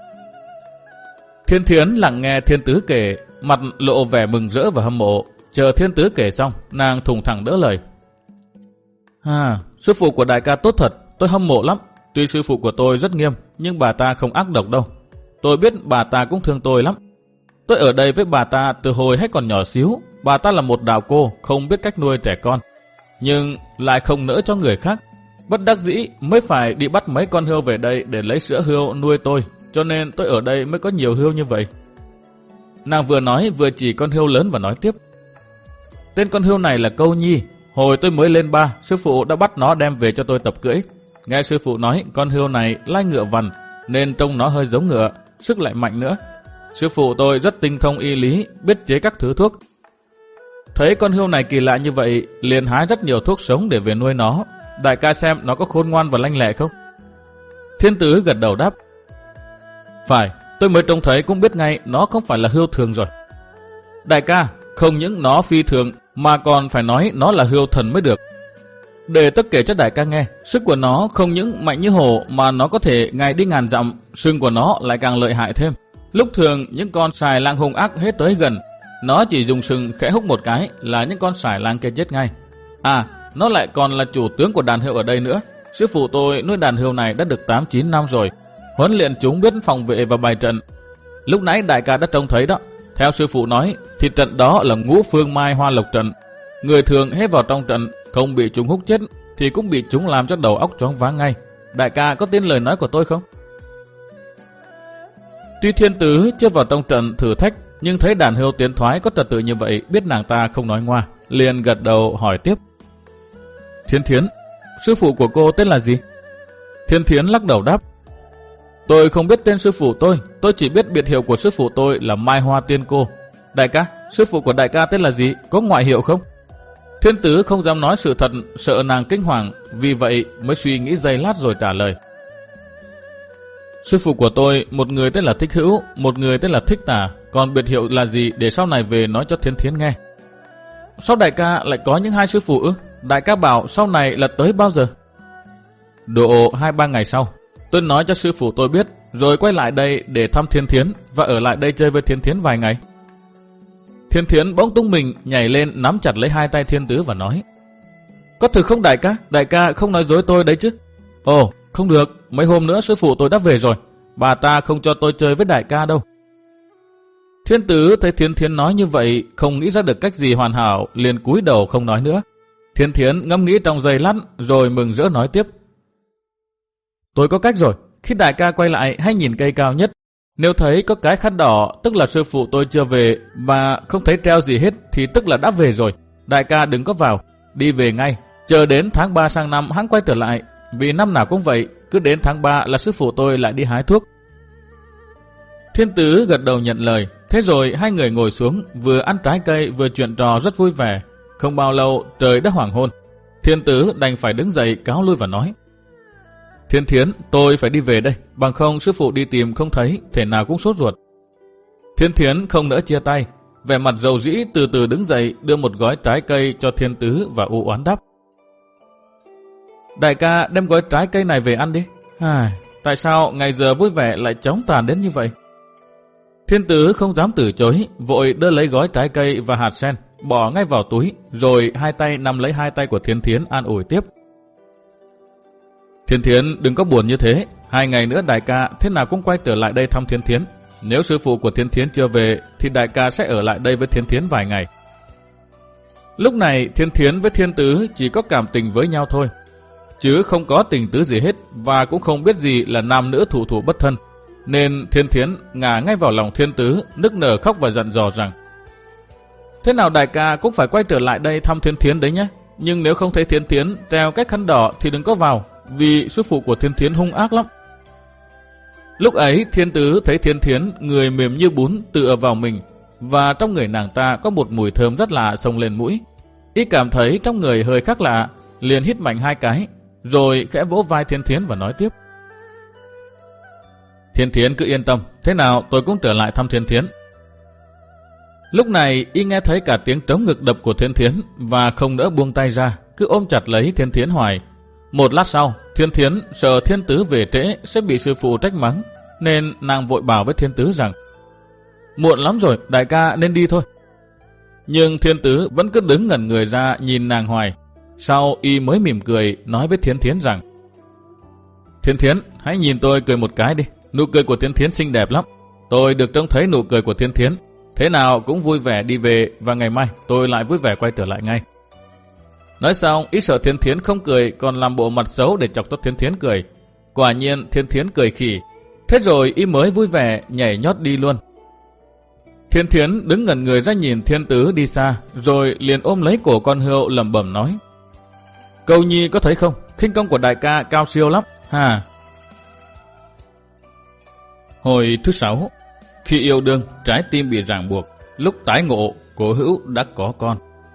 Thiên Thiến lặng nghe thiên tứ kể, mặt lộ vẻ mừng rỡ và hâm mộ. Chờ thiên tứ kể xong, nàng thùng thẳng đỡ lời: À, sư phụ của đại ca tốt thật, tôi hâm mộ lắm. Tuy sư phụ của tôi rất nghiêm, nhưng bà ta không ác độc đâu. Tôi biết bà ta cũng thương tôi lắm. Tôi ở đây với bà ta từ hồi hết còn nhỏ xíu. Bà ta là một đạo cô, không biết cách nuôi trẻ con, nhưng lại không nỡ cho người khác. Bất đắc dĩ mới phải đi bắt mấy con hươu về đây để lấy sữa hươu nuôi tôi, cho nên tôi ở đây mới có nhiều hươu như vậy. Nàng vừa nói vừa chỉ con hươu lớn và nói tiếp: Tên con hươu này là Câu Nhi. Hồi tôi mới lên ba, sư phụ đã bắt nó đem về cho tôi tập cưỡi. Nghe sư phụ nói con hươu này lai ngựa vằn, nên trông nó hơi giống ngựa, sức lại mạnh nữa. Sư phụ tôi rất tinh thông y lý, biết chế các thứ thuốc. Thấy con hươu này kỳ lạ như vậy, liền hái rất nhiều thuốc sống để về nuôi nó. Đại ca xem nó có khôn ngoan và lanh lẹ không? Thiên tử gật đầu đáp: Phải, tôi mới trông thấy cũng biết ngay nó không phải là hươu thường rồi. Đại ca, không những nó phi thường mà còn phải nói nó là hươu thần mới được. Để tôi kể cho đại ca nghe, sức của nó không những mạnh như hổ mà nó có thể ngày đi ngàn dặm, sừng của nó lại càng lợi hại thêm. Lúc thường những con sài lang hung ác hết tới gần, nó chỉ dùng sừng khẽ húc một cái là những con sài lang kia chết ngay. À, nó lại còn là chủ tướng của đàn hươu ở đây nữa. Sư phụ tôi nuôi đàn hươu này đã được tám chín năm rồi, huấn luyện chúng biết phòng vệ và bài trận. Lúc nãy đại ca đã trông thấy đó. Theo sư phụ nói thì trận đó là Ngũ Phương Mai Hoa Lộc trận. Người thường hết vào trong trận, không bị chúng húc chết thì cũng bị chúng làm cho đầu óc choáng váng ngay. Đại ca có tin lời nói của tôi không? Tuy thiên tử chưa vào trong trận thử thách, nhưng thấy Đàn Hưu tiến thoái có trật tự như vậy, biết nàng ta không nói ngoa, liền gật đầu hỏi tiếp. Thiên Thiến, sư phụ của cô tên là gì? Thiên Thiến lắc đầu đáp. Tôi không biết tên sư phụ tôi, tôi chỉ biết biệt hiệu của sư phụ tôi là Mai Hoa Tiên Cô. Đại ca, sư phụ của đại ca tên là gì, có ngoại hiệu không? Thiên Tứ không dám nói sự thật, sợ nàng kinh hoàng, vì vậy mới suy nghĩ giây lát rồi trả lời. Sư phụ của tôi, một người tên là Thích Hữu, một người tên là Thích Tà, còn biệt hiệu là gì để sau này về nói cho Thiên Thiến nghe. Sao đại ca lại có những hai sư phụ ư? Đại ca bảo sau này là tới bao giờ? Độ hai ba ngày sau, tôi nói cho sư phụ tôi biết, rồi quay lại đây để thăm Thiên Thiến và ở lại đây chơi với Thiên Thiến vài ngày. Thiên Thiến bỗng tung mình nhảy lên nắm chặt lấy hai tay Thiên Tứ và nói. Có thực không đại ca? Đại ca không nói dối tôi đấy chứ? Ồ, không được, mấy hôm nữa sư phụ tôi đã về rồi, bà ta không cho tôi chơi với đại ca đâu. Thiên Tứ thấy Thiên Thiến nói như vậy, không nghĩ ra được cách gì hoàn hảo, liền cúi đầu không nói nữa. Thiên Thiến ngẫm nghĩ trong giây lát, rồi mừng rỡ nói tiếp. Tôi có cách rồi, khi đại ca quay lại hãy nhìn cây cao nhất. Nếu thấy có cái khăn đỏ, tức là sư phụ tôi chưa về, và không thấy treo gì hết thì tức là đã về rồi. Đại ca đừng có vào, đi về ngay, chờ đến tháng ba sang năm hắn quay trở lại, vì năm nào cũng vậy, cứ đến tháng ba là sư phụ tôi lại đi hái thuốc. Thiên Tứ gật đầu nhận lời, thế rồi hai người ngồi xuống, vừa ăn trái cây vừa chuyện trò rất vui vẻ. Không bao lâu trời đã hoàng hôn, Thiên Tứ đành phải đứng dậy cáo lui và nói. Thiên Thiến, tôi phải đi về đây, bằng không sư phụ đi tìm không thấy, thể nào cũng sốt ruột. Thiên Thiến không nỡ chia tay, vẻ mặt rầu rĩ từ từ đứng dậy đưa một gói trái cây cho Thiên Tứ và u oán đáp. Đại ca đem gói trái cây này về ăn đi. À, tại sao ngày giờ vui vẻ lại chóng tàn đến như vậy? Thiên Tứ không dám từ chối, vội đưa lấy gói trái cây và hạt sen, bỏ ngay vào túi, rồi hai tay nắm lấy hai tay của Thiên Thiến an ủi tiếp. Thiên Thiến đừng có buồn như thế, hai ngày nữa đại ca thế nào cũng quay trở lại đây thăm Thiên Thiến. Nếu sư phụ của Thiên Thiến chưa về thì đại ca sẽ ở lại đây với Thiên Thiến vài ngày. Lúc này Thiên Thiến với Thiên Tứ chỉ có cảm tình với nhau thôi, chứ không có tình tứ gì hết, và cũng không biết gì là nam nữ thủ thủ bất thân, nên Thiên Thiến ngả ngay vào lòng Thiên Tứ, nức nở khóc và dặn dò rằng: Thế nào đại ca cũng phải quay trở lại đây thăm Thiên Thiến đấy nhé, nhưng nếu không thấy Thiên Thiến treo cái khăn đỏ thì đừng có vào, vì sư phụ của Thiên Thiến hung ác lắm. Lúc ấy Thiên Tứ thấy Thiên Thiến người mềm như bún tựa vào mình, và trong người nàng ta có một mùi thơm rất lạ xông lên mũi. Y cảm thấy trong người hơi khác lạ, liền hít mạnh hai cái, rồi khẽ vỗ vai Thiên Thiến và nói tiếp. Thiên Thiến cứ yên tâm, thế nào tôi cũng trở lại thăm Thiên Thiến. Lúc này y nghe thấy cả tiếng trống ngực đập của Thiên Thiến và không nỡ buông tay ra, cứ ôm chặt lấy Thiên Thiến hoài. Một lát sau, Thiên Thiến sợ Thiên Tứ về trễ sẽ bị sư phụ trách mắng, nên nàng vội bảo với Thiên Tứ rằng: Muộn lắm rồi, đại ca nên đi thôi. Nhưng Thiên Tứ vẫn cứ đứng ngẩn người ra nhìn nàng hoài. Sau y mới mỉm cười nói với Thiên Thiến rằng: Thiên Thiến, hãy nhìn tôi cười một cái đi, nụ cười của Thiên Thiến xinh đẹp lắm. Tôi được trông thấy nụ cười của Thiên Thiến, thế nào cũng vui vẻ đi về, và ngày mai tôi lại vui vẻ quay trở lại ngay. Nói xong, ý sợ Thiên Thiến không cười, còn làm bộ mặt xấu để chọc cho Thiên Thiến cười. Quả nhiên Thiên Thiến cười khỉ. Thế rồi y mới vui vẻ nhảy nhót đi luôn. Thiên Thiến đứng ngẩn người ra nhìn Thiên Tứ đi xa, rồi liền ôm lấy cổ con hươu lẩm bẩm nói: Câu nhi có thấy không, khinh công của đại ca cao siêu lắm, hà. Hồi thứ sáu, khi yêu đương, trái tim bị ràng buộc, lúc tái ngộ, Cố Hữu đã có con.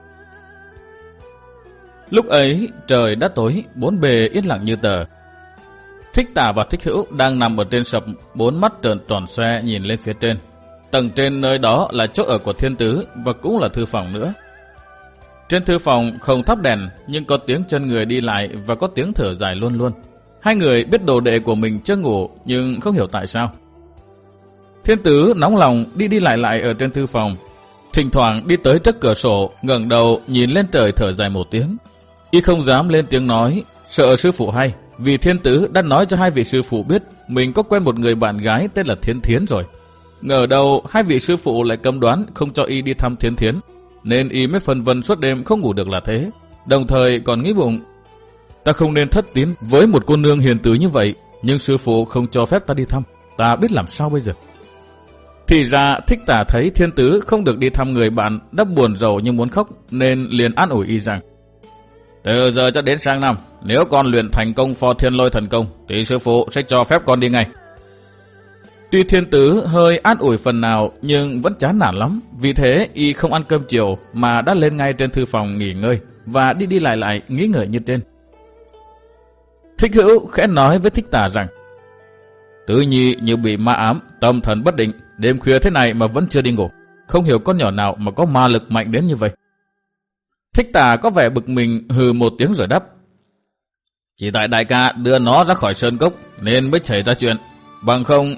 Lúc ấy trời đã tối, bốn bề yên lặng như tờ. Thích Tà và Thích Hữu đang nằm ở trên sập, bốn mắt trợn tròn xoe nhìn lên phía trên. Tầng trên nơi đó là chỗ ở của Thiên Tứ và cũng là thư phòng nữa. Trên thư phòng không thắp đèn, nhưng có tiếng chân người đi lại và có tiếng thở dài luôn luôn. Hai người biết đồ đệ của mình chưa ngủ, nhưng không hiểu tại sao. Thiên Tứ nóng lòng đi đi lại lại ở trên thư phòng, thỉnh thoảng đi tới trước cửa sổ, ngẩng đầu nhìn lên trời thở dài một tiếng. Y không dám lên tiếng nói, sợ sư phụ hay, vì Thiên Tứ đã nói cho hai vị sư phụ biết mình có quen một người bạn gái tên là Thiên Thiến rồi. Ngờ đâu hai vị sư phụ lại cấm đoán không cho y đi thăm Thiên Thiến, nên y mới phân vân suốt đêm không ngủ được là thế. Đồng thời còn nghĩ bụng, ta không nên thất tín với một cô nương hiền từ như vậy, nhưng sư phụ không cho phép ta đi thăm, ta biết làm sao bây giờ. Thì ra Thích Tà thấy Thiên Tứ không được đi thăm người bạn đã buồn rầu như muốn khóc, nên liền an ủi y rằng: từ giờ cho đến sang năm, nếu con luyện thành công Phò Thiên Lôi thần công thì sư phụ sẽ cho phép con đi ngay. Tuy Thiên Tứ hơi an ủi phần nào nhưng vẫn chán nản lắm, vì thế y không ăn cơm chiều mà đã lên ngay trên thư phòng nghỉ ngơi và đi đi lại lại nghĩ ngợi như trên. Thích Hữu khẽ nói với Thích Tà rằng: Tứ Nhi như bị ma ám, tâm thần bất định, đêm khuya thế này mà vẫn chưa đi ngủ, không hiểu con nhỏ nào mà có ma lực mạnh đến như vậy. Thích Tà có vẻ bực mình, hừ một tiếng rồi đáp: chỉ tại đại ca đưa nó ra khỏi sơn cốc nên mới xảy ra chuyện, bằng không...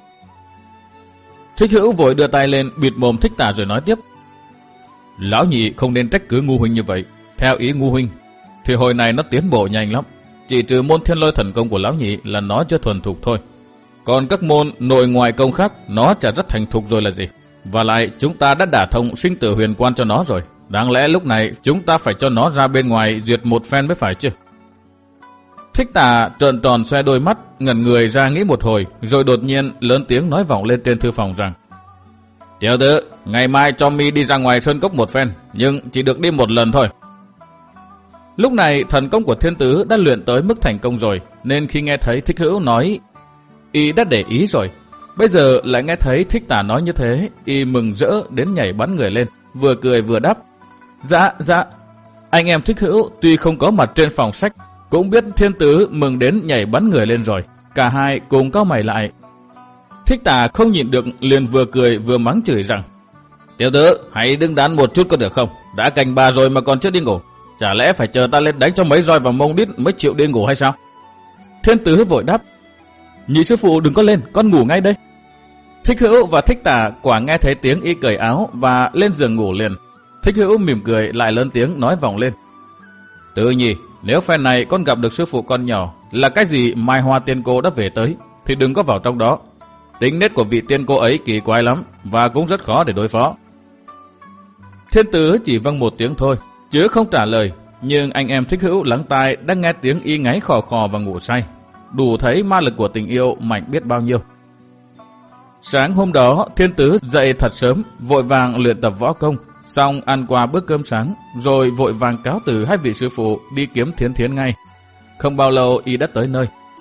Thích Hữu vội đưa tay lên bịt mồm Thích Tà rồi nói tiếp: lão nhị không nên trách cứ Ngu huynh như vậy. Theo ý Ngu huynh thì hồi này nó tiến bộ nhanh lắm, chỉ trừ môn Thiên Lôi thần công của lão nhị là nó chưa thuần thục thôi, còn các môn nội ngoại công khác nó chả rất thành thục rồi là gì. Và lại chúng ta đã đả thông sinh tử huyền quan cho nó rồi, đáng lẽ lúc này chúng ta phải cho nó ra bên ngoài duyệt một phen mới phải chứ. Thích Tà trợn tròn xoe đôi mắt, ngẩn người ra nghĩ một hồi, rồi đột nhiên lớn tiếng nói vọng lên trên thư phòng rằng: tiểu tử, ngày mai cho mi đi ra ngoài sơn cốc một phen, nhưng chỉ được đi một lần thôi. Lúc này thần công của Thiên Tứ đã luyện tới mức thành công rồi, nên khi nghe thấy Thích Hữu nói, y đã để ý rồi. Bây giờ lại nghe thấy Thích Tà nói như thế, y mừng rỡ đến nhảy bắn người lên, vừa cười vừa đáp: dạ, dạ. Anh em Thích Hữu tuy không có mặt trên phòng sách, cũng biết Thiên Tứ mừng đến nhảy bắn người lên rồi. Cả hai cùng cau mày lại. Thích Tà không nhịn được liền vừa cười vừa mắng chửi rằng: tiểu tử, hãy đứng đắn một chút có được không? Đã canh ba rồi mà còn chưa đi ngủ, chả lẽ phải chờ ta lên đánh cho mấy roi vào mông đít mới chịu đi ngủ hay sao? Thiên Tứ vội đáp: nhị sư phụ đừng có lên, con ngủ ngay đây. Thích Hữu và Thích Tà quả nghe thấy tiếng y cởi áo và lên giường ngủ liền. Thích Hữu mỉm cười lại lớn tiếng nói vọng lên: Tứ Nhi, nếu phen này con gặp được sư phụ con nhỏ là cái gì Mai Hoa Tiên Cô đã về tới thì đừng có vào trong đó. Tính nết của vị tiên cô ấy kỳ quái lắm và cũng rất khó để đối phó. Thiên Tứ chỉ vâng một tiếng thôi chứ không trả lời, nhưng anh em Thích Hữu lắng tai đang nghe tiếng y ngáy khò khò và ngủ say, đủ thấy ma lực của tình yêu mạnh biết bao nhiêu. Sáng hôm đó Thiên Tứ dậy thật sớm, vội vàng luyện tập võ công, xong ăn qua bữa cơm sáng, rồi vội vàng cáo từ hai vị sư phụ đi kiếm Thiến Thiến ngay. Không bao lâu y đã tới nơi.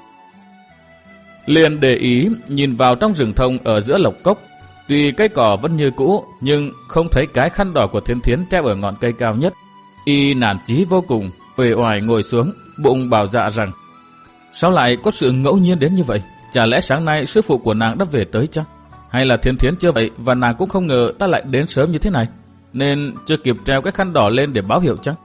Liền để ý nhìn vào trong rừng thông ở giữa lộc cốc, tuy cây cỏ vẫn như cũ nhưng không thấy cái khăn đỏ của Thiến Thiến treo ở ngọn cây cao nhất. Y nản chí vô cùng, uể oải ngồi xuống, bụng bảo dạ rằng: sao lại có sự ngẫu nhiên đến như vậy? Chả lẽ sáng nay sư phụ của nàng đã về tới chăng? Hay là Thiến Thiến chưa vậy và nàng cũng không ngờ ta lại đến sớm như thế này, nên chưa kịp treo cái khăn đỏ lên để báo hiệu chăng?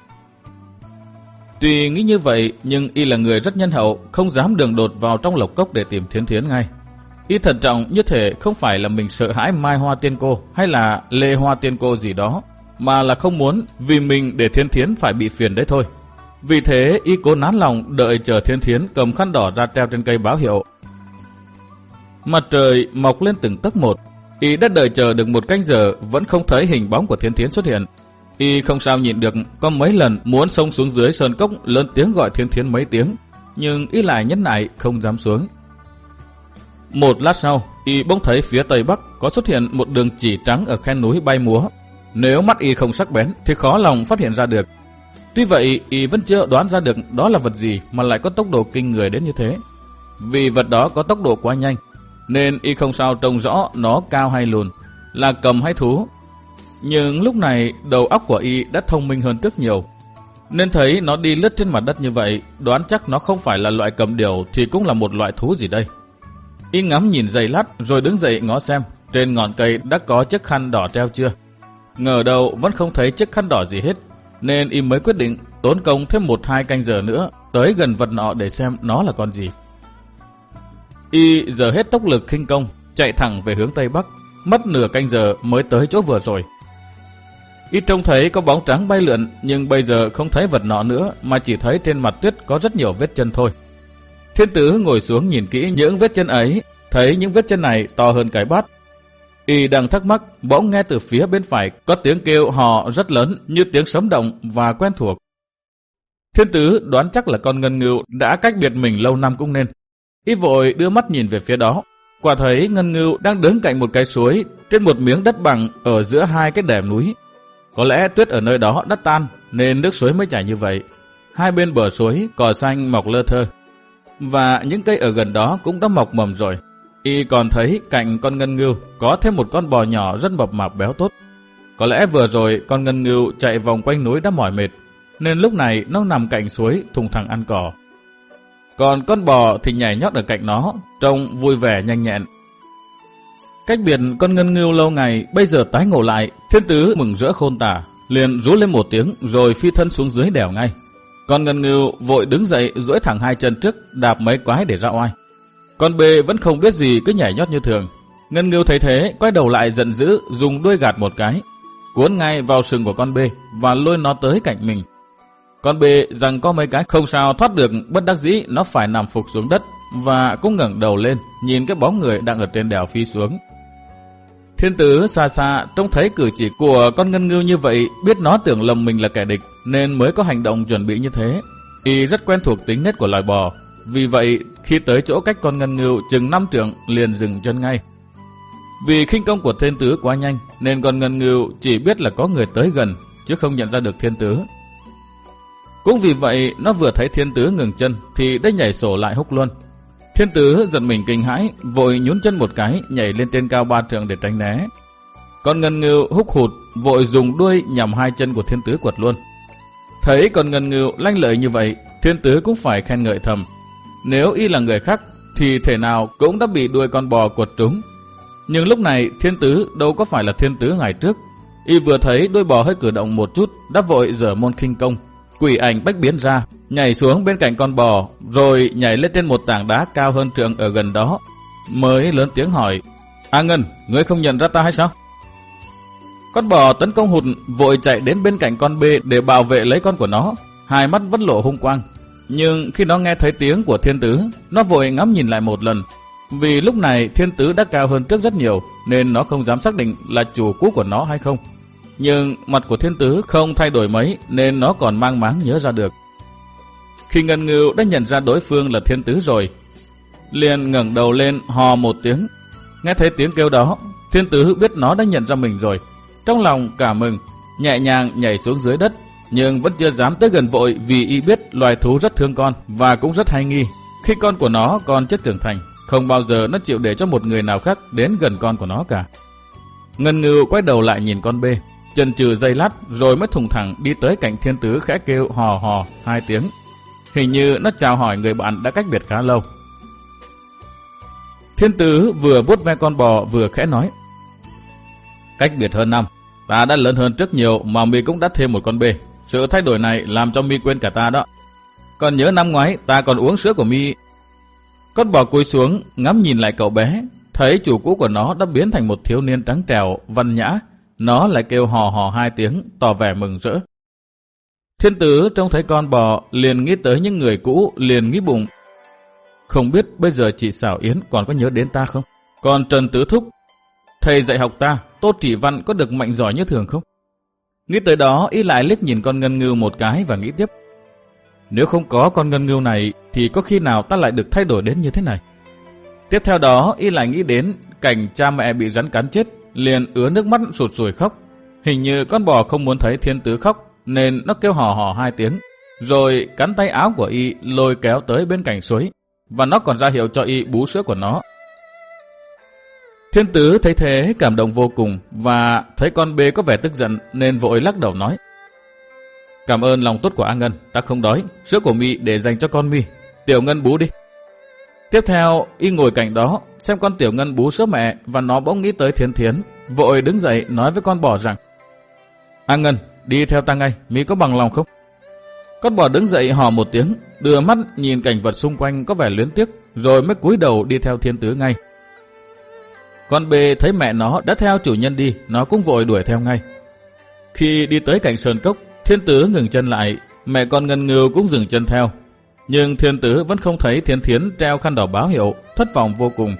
Tuy nghĩ như vậy nhưng y là người rất nhân hậu, không dám đường đột vào trong lộc cốc để tìm Thiến Thiến ngay. Y thận trọng như thể không phải là mình sợ hãi Mai Hoa Tiên Cô hay là Lê Hoa Tiên Cô gì đó, mà là không muốn vì mình để Thiến Thiến phải bị phiền đấy thôi. Vì thế y cố nán lòng đợi chờ Thiến Thiến cầm khăn đỏ ra treo trên cây báo hiệu. Mặt trời mọc lên từng tấc một, y đã đợi chờ được một canh giờ vẫn không thấy hình bóng của Thiến Thiến xuất hiện. Y không sao nhịn được, có mấy lần muốn xông xuống dưới sơn cốc lớn tiếng gọi Thiến Thiến mấy tiếng, nhưng y lại nhẫn nại không dám xuống. Một lát sau, y bỗng thấy phía tây bắc có xuất hiện một đường chỉ trắng ở khe núi bay múa. Nếu mắt y không sắc bén thì khó lòng phát hiện ra được. Tuy vậy, y vẫn chưa đoán ra được đó là vật gì mà lại có tốc độ kinh người đến như thế. Vì vật đó có tốc độ quá nhanh, nên y không sao trông rõ nó cao hay lùn, là cầm hay thú. Nhưng lúc này đầu óc của y đã thông minh hơn rất nhiều, nên thấy nó đi lướt trên mặt đất như vậy, đoán chắc nó không phải là loại cầm điểu thì cũng là một loại thú gì đây. Y ngắm nhìn giây lát rồi đứng dậy ngó xem trên ngọn cây đã có chiếc khăn đỏ treo chưa. Ngờ đâu vẫn không thấy chiếc khăn đỏ gì hết, nên y mới quyết định tốn công thêm một hai canh giờ nữa tới gần vật nọ để xem nó là con gì. Y giờ hết tốc lực khinh công, chạy thẳng về hướng tây bắc, mất nửa canh giờ mới tới chỗ vừa rồi. Y trông thấy có bóng trắng bay lượn, nhưng bây giờ không thấy vật nọ nữa mà chỉ thấy trên mặt tuyết có rất nhiều vết chân thôi. Thiên Tứ ngồi xuống nhìn kỹ những vết chân ấy, thấy những vết chân này to hơn cái bát. Y đang thắc mắc, bỗng nghe từ phía bên phải có tiếng kêu hò rất lớn như tiếng sấm động và quen thuộc. Thiên Tứ đoán chắc là con ngân ngưu đã cách biệt mình lâu năm cũng nên. Y vội đưa mắt nhìn về phía đó, quả thấy Ngân Ngưu đang đứng cạnh một cái suối trên một miếng đất bằng ở giữa hai cái đèo núi. Có lẽ tuyết ở nơi đó đã tan nên nước suối mới chảy như vậy. Hai bên bờ suối cỏ xanh mọc lơ thơ, và những cây ở gần đó cũng đã mọc mầm rồi. Y còn thấy cạnh con Ngân Ngưu có thêm một con bò nhỏ rất mập mạp béo tốt. Có lẽ vừa rồi con Ngân Ngưu chạy vòng quanh núi đã mỏi mệt, nên lúc này nó nằm cạnh suối thùng thẳng ăn cỏ. Còn con bò thì nhảy nhót ở cạnh nó, trông vui vẻ nhanh nhẹn. Cách biệt con Ngân Ngưu lâu ngày bây giờ tái ngộ lại, Thiên Tứ mừng rỡ khôn tả, liền rú lên một tiếng rồi phi thân xuống dưới đèo ngay. Con Ngân Ngưu vội đứng dậy duỗi thẳng hai chân trước, đạp mấy quái để ra oai. Con bê vẫn không biết gì, cứ nhảy nhót như thường. Ngân Ngưu thấy thế quay đầu lại giận dữ, dùng đuôi gạt một cái, cuốn ngay vào sừng của con bê và lôi nó tới cạnh mình. Con bê rằng có mấy cái không sao thoát được, bất đắc dĩ nó phải nằm phục xuống đất và cũng ngẩng đầu lên nhìn cái bóng người đang ở trên đèo phi xuống. Thiên Tứ xa xa trông thấy cử chỉ của con Ngân Ngưu như vậy, biết nó tưởng lầm mình là kẻ địch nên mới có hành động chuẩn bị như thế. Y rất quen thuộc tính nết của loài bò, vì vậy khi tới chỗ cách con Ngân Ngưu chừng năm trượng liền dừng chân ngay. Vì khinh công của Thiên Tứ quá nhanh nên con Ngân Ngưu chỉ biết là có người tới gần chứ không nhận ra được Thiên Tứ. Cũng vì vậy nó vừa thấy Thiên Tứ ngừng chân thì đã nhảy sổ lại húc luôn. Thiên Tứ giật mình kinh hãi, vội nhún chân một cái nhảy lên trên cao ba trượng để tránh né. Con Ngân Ngưu húc hụt, vội dùng đuôi nhằm hai chân của Thiên Tứ quật luôn. Thấy con Ngân Ngưu lanh lợi như vậy, Thiên Tứ cũng phải khen ngợi thầm. Nếu y là người khác thì thể nào cũng đã bị đuôi con bò quật trúng. Nhưng lúc này Thiên Tứ đâu có phải là Thiên Tứ ngày trước. Y vừa thấy đuôi bò hơi cử động một chút đã vội dở môn khinh công, quỷ ảnh bách biến ra, nhảy xuống bên cạnh con bò, rồi nhảy lên trên một tảng đá cao hơn trượng ở gần đó, mới lớn tiếng hỏi: A Ngân, ngươi không nhận ra ta hay sao? Con bò tấn công hụt, vội chạy đến bên cạnh con bê để bảo vệ lấy con của nó, hai mắt vẫn lộ hung quang. Nhưng khi nó nghe thấy tiếng của Thiên Tứ, nó vội ngắm nhìn lại một lần. Vì lúc này Thiên Tứ đã cao hơn trước rất nhiều, nên nó không dám xác định là chủ cũ của nó hay không. Nhưng mặt của Thiên Tứ không thay đổi mấy nên nó còn mang máng nhớ ra được. Khi Ngân Ngưu đã nhận ra đối phương là Thiên Tứ rồi, liền ngẩng đầu lên hò một tiếng. Nghe thấy tiếng kêu đó, Thiên Tứ biết nó đã nhận ra mình rồi, trong lòng cảm mừng, nhẹ nhàng nhảy xuống dưới đất, nhưng vẫn chưa dám tới gần vội, vì y biết loài thú rất thương con và cũng rất hay nghi. Khi con của nó còn chưa trưởng thành, không bao giờ nó chịu để cho một người nào khác đến gần con của nó cả. Ngân Ngưu quay đầu lại nhìn con bê, chần chừ giây lát rồi mới thùng thẳng đi tới cạnh Thiên Tứ, khẽ kêu hò hò hai tiếng. Hình như nó chào hỏi người bạn đã cách biệt khá lâu. Thiên Tứ vừa vuốt ve con bò vừa khẽ nói: Cách biệt hơn năm, ta đã lớn hơn trước nhiều mà mi cũng đã thêm một con bê. Sự thay đổi này làm cho mi quên cả ta đó. Còn nhớ năm ngoái ta còn uống sữa của mi. Con bò cúi xuống ngắm nhìn lại cậu bé, thấy chủ cũ của nó đã biến thành một thiếu niên trắng trẻo, văn nhã. Nó lại kêu hò hò hai tiếng, tỏ vẻ mừng rỡ. Thiên Tứ trông thấy con bò liền nghĩ tới những người cũ, liền nghĩ bụng: không biết bây giờ chị Xảo Yến còn có nhớ đến ta không? Còn Trần Tứ Thúc, thầy dạy học ta, Tô Trị Văn có được mạnh giỏi như thường không? Nghĩ tới đó, y lại liếc nhìn con Ngân Ngưu một cái và nghĩ tiếp: nếu không có con Ngân Ngưu này thì có khi nào ta lại được thay đổi đến như thế này? Tiếp theo đó, y lại nghĩ đến cảnh cha mẹ bị rắn cắn chết, liền ứa nước mắt sụt sùi khóc. Hình như con bò không muốn thấy Thiên Tứ khóc nên nó kêu hò hò hai tiếng, rồi cắn tay áo của y lôi kéo tới bên cạnh suối, và nó còn ra hiệu cho y bú sữa của nó. Thiên Tứ thấy thế cảm động vô cùng, và thấy con bê có vẻ tức giận nên vội lắc đầu nói: cảm ơn lòng tốt của A Ngân, ta không đói, sữa của mi để dành cho con mi, Tiểu Ngân bú đi. Tiếp theo y ngồi cạnh đó xem con Tiểu Ngân bú sữa mẹ, và nó bỗng nghĩ tới Thiên Thiến, vội đứng dậy nói với con bò rằng: A Ngân, đi theo ta ngay, mi có bằng lòng không? Con bò đứng dậy hò một tiếng, đưa mắt nhìn cảnh vật xung quanh có vẻ luyến tiếc, rồi mới cúi đầu đi theo Thiên Tứ ngay. Con bê thấy mẹ nó đã theo chủ nhân đi, nó cũng vội đuổi theo ngay. Khi đi tới cạnh sơn cốc, Thiên Tứ ngừng chân lại, mẹ con Ngân Ngưu cũng dừng chân theo. Nhưng Thiên Tứ vẫn không thấy Thiên Thiến treo khăn đỏ báo hiệu, thất vọng vô cùng.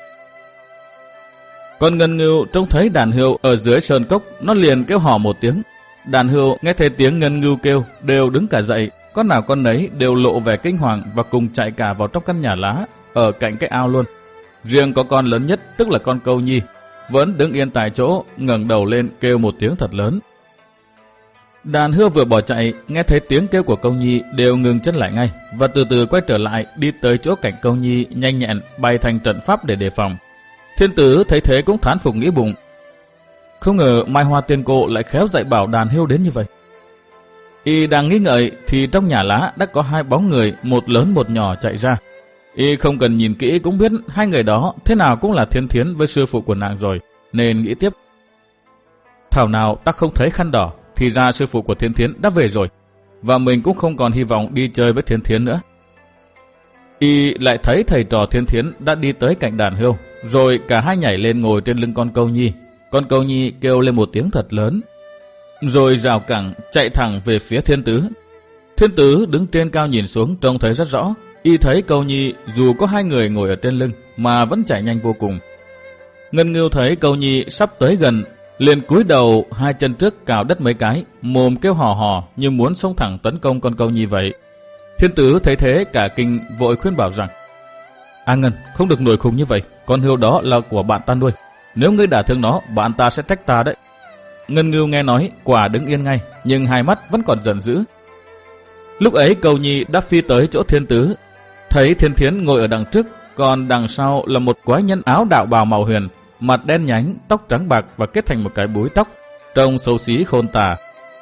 Con Ngân Ngưu trông thấy đàn hươu ở dưới sơn cốc, nó liền kêu hò một tiếng. Đàn hươu nghe thấy tiếng Ngân Ngưu kêu đều đứng cả dậy, con nào con nấy đều lộ vẻ kinh hoàng và cùng chạy cả vào trong căn nhà lá ở cạnh cái ao luôn. Riêng có con lớn nhất, tức là con Câu Nhi, vẫn đứng yên tại chỗ, ngẩng đầu lên kêu một tiếng thật lớn. Đàn hươu vừa bỏ chạy, nghe thấy tiếng kêu của Câu Nhi đều ngừng chân lại ngay và từ từ quay trở lại, đi tới chỗ cạnh Câu Nhi, nhanh nhẹn bày thành trận pháp để đề phòng. Thiên Tử thấy thế cũng thán phục nghĩ bụng, không ngờ Mai Hoa Tiên Cô lại khéo dạy bảo đàn hươu đến như vậy. Y đang nghĩ ngợi thì trong nhà lá đã có hai bóng người, một lớn một nhỏ chạy ra. Y không cần nhìn kỹ cũng biết hai người đó thế nào cũng là Thiên Thiến với sư phụ của nàng rồi, nên nghĩ tiếp. Thảo nào ta không thấy khăn đỏ, thì ra sư phụ của Thiên Thiến đã về rồi, và mình cũng không còn hy vọng đi chơi với Thiên Thiến nữa. Y lại thấy thầy trò Thiên Thiến đã đi tới cạnh đàn hươu, rồi cả hai nhảy lên ngồi trên lưng con Câu Nhi. Con Câu Nhi kêu lên một tiếng thật lớn, rồi rào cẳng chạy thẳng về phía Thiên Tứ. Thiên Tứ đứng trên cao nhìn xuống trông thấy rất rõ. Y thấy Câu Nhi dù có hai người ngồi ở trên lưng mà vẫn chạy nhanh vô cùng. Ngân Ngưu thấy Câu Nhi sắp tới gần, liền cúi đầu hai chân trước cào đất mấy cái, mồm kêu hò hò như muốn xông thẳng tấn công con Câu Nhi vậy. Thiên Tứ thấy thế cả kinh, vội khuyên bảo rằng: A Ngân, không được nổi khùng như vậy, con hươu đó là của bạn ta nuôi, nếu ngươi đả thương nó, bạn ta sẽ trách ta đấy. Ngân Ngưu nghe nói, quả đứng yên ngay, nhưng hai mắt vẫn còn giận dữ. Lúc ấy Câu Nhi đã phi tới chỗ Thiên Tứ, thấy Thiên Thiến ngồi ở đằng trước, còn đằng sau là một quái nhân áo đạo bào màu huyền, mặt đen nhánh, tóc trắng bạc và kết thành một cái búi tóc, trông xấu xí khôn tả.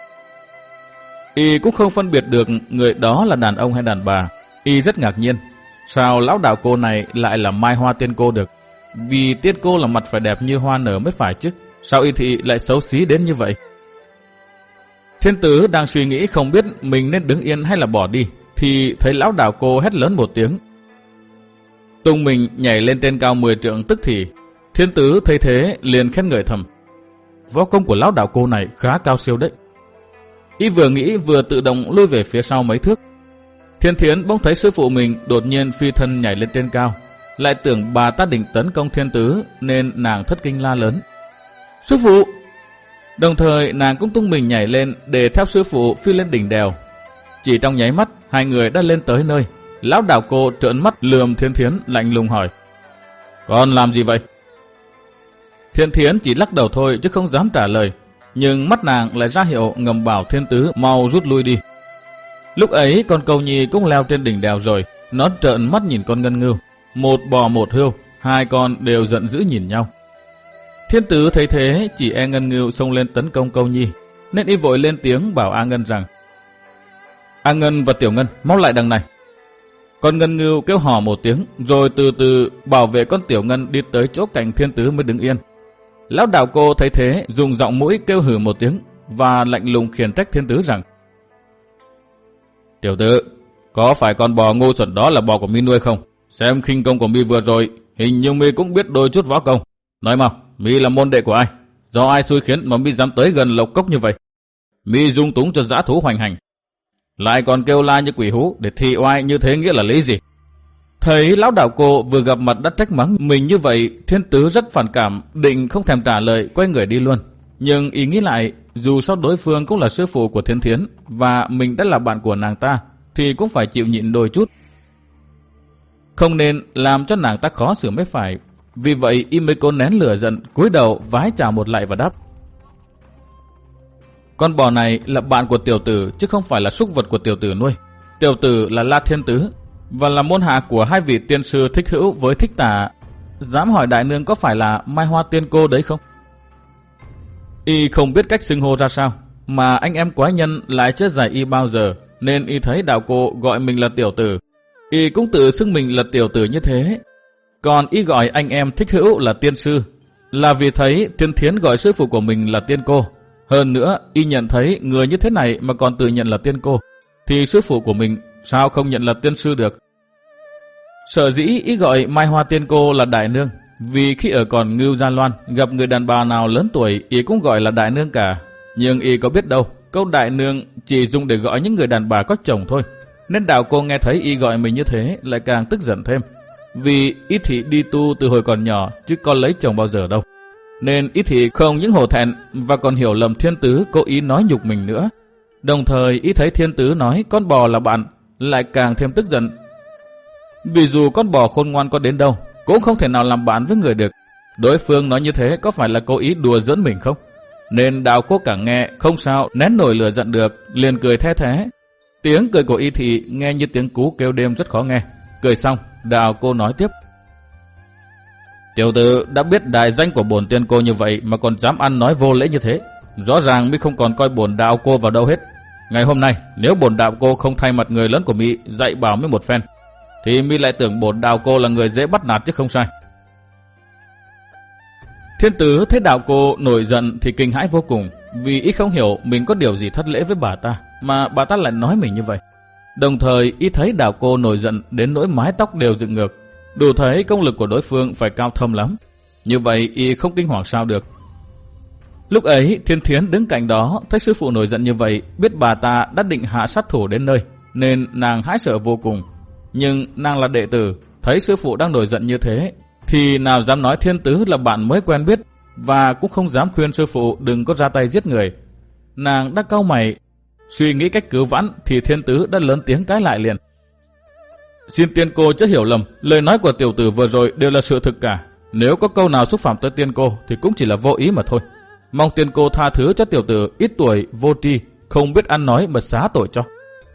Y cũng không phân biệt được người đó là đàn ông hay đàn bà. Y rất ngạc nhiên, sao lão đạo cô này lại là Mai Hoa Tiên Cô được? Vì Tiên Cô là mặt phải đẹp như hoa nở mới phải chứ, sao Y thị lại xấu xí đến như vậy? Thiên Tứ đang suy nghĩ không biết mình nên đứng yên hay là bỏ đi, thì thấy lão đạo cô hét lớn một tiếng, tung mình nhảy lên trên cao mười trượng tức thì. Thiên Tứ thấy thế liền khen ngợi thầm, võ công của lão đạo cô này khá cao siêu đấy. Y vừa nghĩ vừa tự động lui về phía sau mấy thước. Thiên Thiến bỗng thấy sư phụ mình đột nhiên phi thân nhảy lên trên cao, lại tưởng bà ta định tấn công Thiên Tứ nên nàng thất kinh la lớn, sư phụ! Đồng thời nàng cũng tung mình nhảy lên để theo sư phụ phi lên đỉnh đèo. Chỉ trong nháy mắt hai người đã lên tới nơi. Lão đạo cô trợn mắt lườm Thiên Thiến lạnh lùng hỏi, con làm gì vậy? Thiên Thiến chỉ lắc đầu thôi chứ không dám trả lời, nhưng mắt nàng lại ra hiệu ngầm bảo Thiên Tứ mau rút lui đi. Lúc ấy con Câu Nhi cũng leo trên đỉnh đèo rồi, nó trợn mắt nhìn con Ngân Ngưu, một bò một hươu, hai con đều giận dữ nhìn nhau. Thiên Tứ thấy thế chỉ e Ngân Ngưu xông lên tấn công Câu Nhi, nên y vội lên tiếng bảo A Ngân rằng, A Ngân và Tiểu Ngân mau lại đằng này. Con Ngân Ngưu kêu hò một tiếng, rồi từ từ bảo vệ con Tiểu Ngân đi tới chỗ cạnh Thiên Tứ mới đứng yên. Lão đạo cô thấy thế dùng giọng mũi kêu hừ một tiếng và lạnh lùng khiển trách Thiên Tứ rằng, Tiểu Tử, có phải con bò ngu xuẩn đó là bò của mi nuôi không? Xem khinh công của mi vừa rồi, hình như mi cũng biết đôi chút võ công. Nói mau, mi là môn đệ của ai? Do ai xui khiến mà mi dám tới gần lộc cốc như vậy? Mi dung túng cho dã thú hoành hành, lại còn kêu la như quỷ hú để thị oai, như thế nghĩa là lý gì? Thấy lão đạo cô vừa gặp mặt đã trách mắng mình như vậy, Thiên Tứ rất phản cảm, định không thèm trả lời, quay người đi luôn. Nhưng ý nghĩ lại, dù sao đối phương cũng là sư phụ của Thiên Thiến và mình đã là bạn của nàng ta, thì cũng phải chịu nhịn đôi chút, không nên làm cho nàng ta khó xử mới phải. Vì vậy y mới cố nén lửa giận, cúi đầu vái chào một lạy và đáp, con bò này là bạn của tiểu tử chứ không phải là súc vật của tiểu tử nuôi. Tiểu tử là La Thiên Tứ và là môn hạ của hai vị tiên sư Thích Hữu với Thích Tả. Dám hỏi đại nương có phải là Mai Hoa Tiên Cô đấy không? Y không biết cách xưng hô ra sao, mà anh em quái nhân lại chưa dạy y bao giờ, nên y thấy đạo cô gọi mình là tiểu tử, y cũng tự xưng mình là tiểu tử như thế. Còn y gọi anh em Thích Hữu là tiên sư, là vì thấy Thiên Thiến gọi sư phụ của mình là tiên cô. Hơn nữa, y nhận thấy người như thế này mà còn tự nhận là tiên cô, thì sư phụ của mình sao không nhận là tiên sư được. Sở dĩ y gọi Mai Hoa Tiên Cô là đại nương, vì khi ở còn Ngưu Gia Loan, gặp người đàn bà nào lớn tuổi, y cũng gọi là đại nương cả. Nhưng y có biết đâu, câu đại nương chỉ dùng để gọi những người đàn bà có chồng thôi. Nên đạo cô nghe thấy y gọi mình như thế lại càng tức giận thêm, vì y thị đi tu từ hồi còn nhỏ chứ có lấy chồng bao giờ đâu. Nên y thị không những hổ thẹn và còn hiểu lầm Thiên Tứ cố ý nói nhục mình nữa. Đồng thời y thấy Thiên Tứ nói con bò là bạn, lại càng thêm tức giận. Vì dù con bò khôn ngoan có đến đâu, cũng không thể nào làm bạn với người được. Đối phương nói như thế có phải là cố ý đùa giỡn mình không? Nên Đào Cô càng nghe không sao nén nổi lửa giận được, liền cười the thế. Tiếng cười của Y Thị nghe như tiếng cú kêu đêm rất khó nghe. Cười xong, Đào Cô nói tiếp: Tiểu tử đã biết đại danh của bổn tiên cô như vậy mà còn dám ăn nói vô lễ như thế, rõ ràng mi không còn coi bổn Đào Cô vào đâu hết. Ngày hôm nay nếu bổn Đào Cô không thay mặt người lớn của mi dạy bảo mi một phen, thì mi lại tưởng bổn Đào Cô là người dễ bắt nạt chứ không sai. Thiên Tứ thấy Đào Cô nổi giận thì kinh hãi vô cùng, vì y không hiểu mình có điều gì thất lễ với bà ta mà bà ta lại nói mình như vậy. Đồng thời y thấy Đào Cô nổi giận đến nỗi mái tóc đều dựng ngược, đủ thấy công lực của đối phương phải cao thâm lắm. Như vậy y không kinh hoàng sao được. Lúc ấy Thiên Thiến đứng cạnh đó thấy sư phụ nổi giận như vậy, biết bà ta đã định hạ sát thủ đến nơi, nên nàng hãi sợ vô cùng. Nhưng nàng là đệ tử, thấy sư phụ đang nổi giận như thế thì nào dám nói Thiên Tứ là bạn mới quen biết, và cũng không dám khuyên sư phụ đừng có ra tay giết người. Nàng đã cau mày suy nghĩ cách cứu vãn thì Thiên Tứ đã lớn tiếng cãi lại liền: Xin tiên cô chớ hiểu lầm, lời nói của tiểu tử vừa rồi đều là sự thực cả. Nếu có câu nào xúc phạm tới tiên cô thì cũng chỉ là vô ý mà thôi. Mong tiên cô tha thứ cho tiểu tử ít tuổi vô tri, không biết ăn nói mà xá tội cho.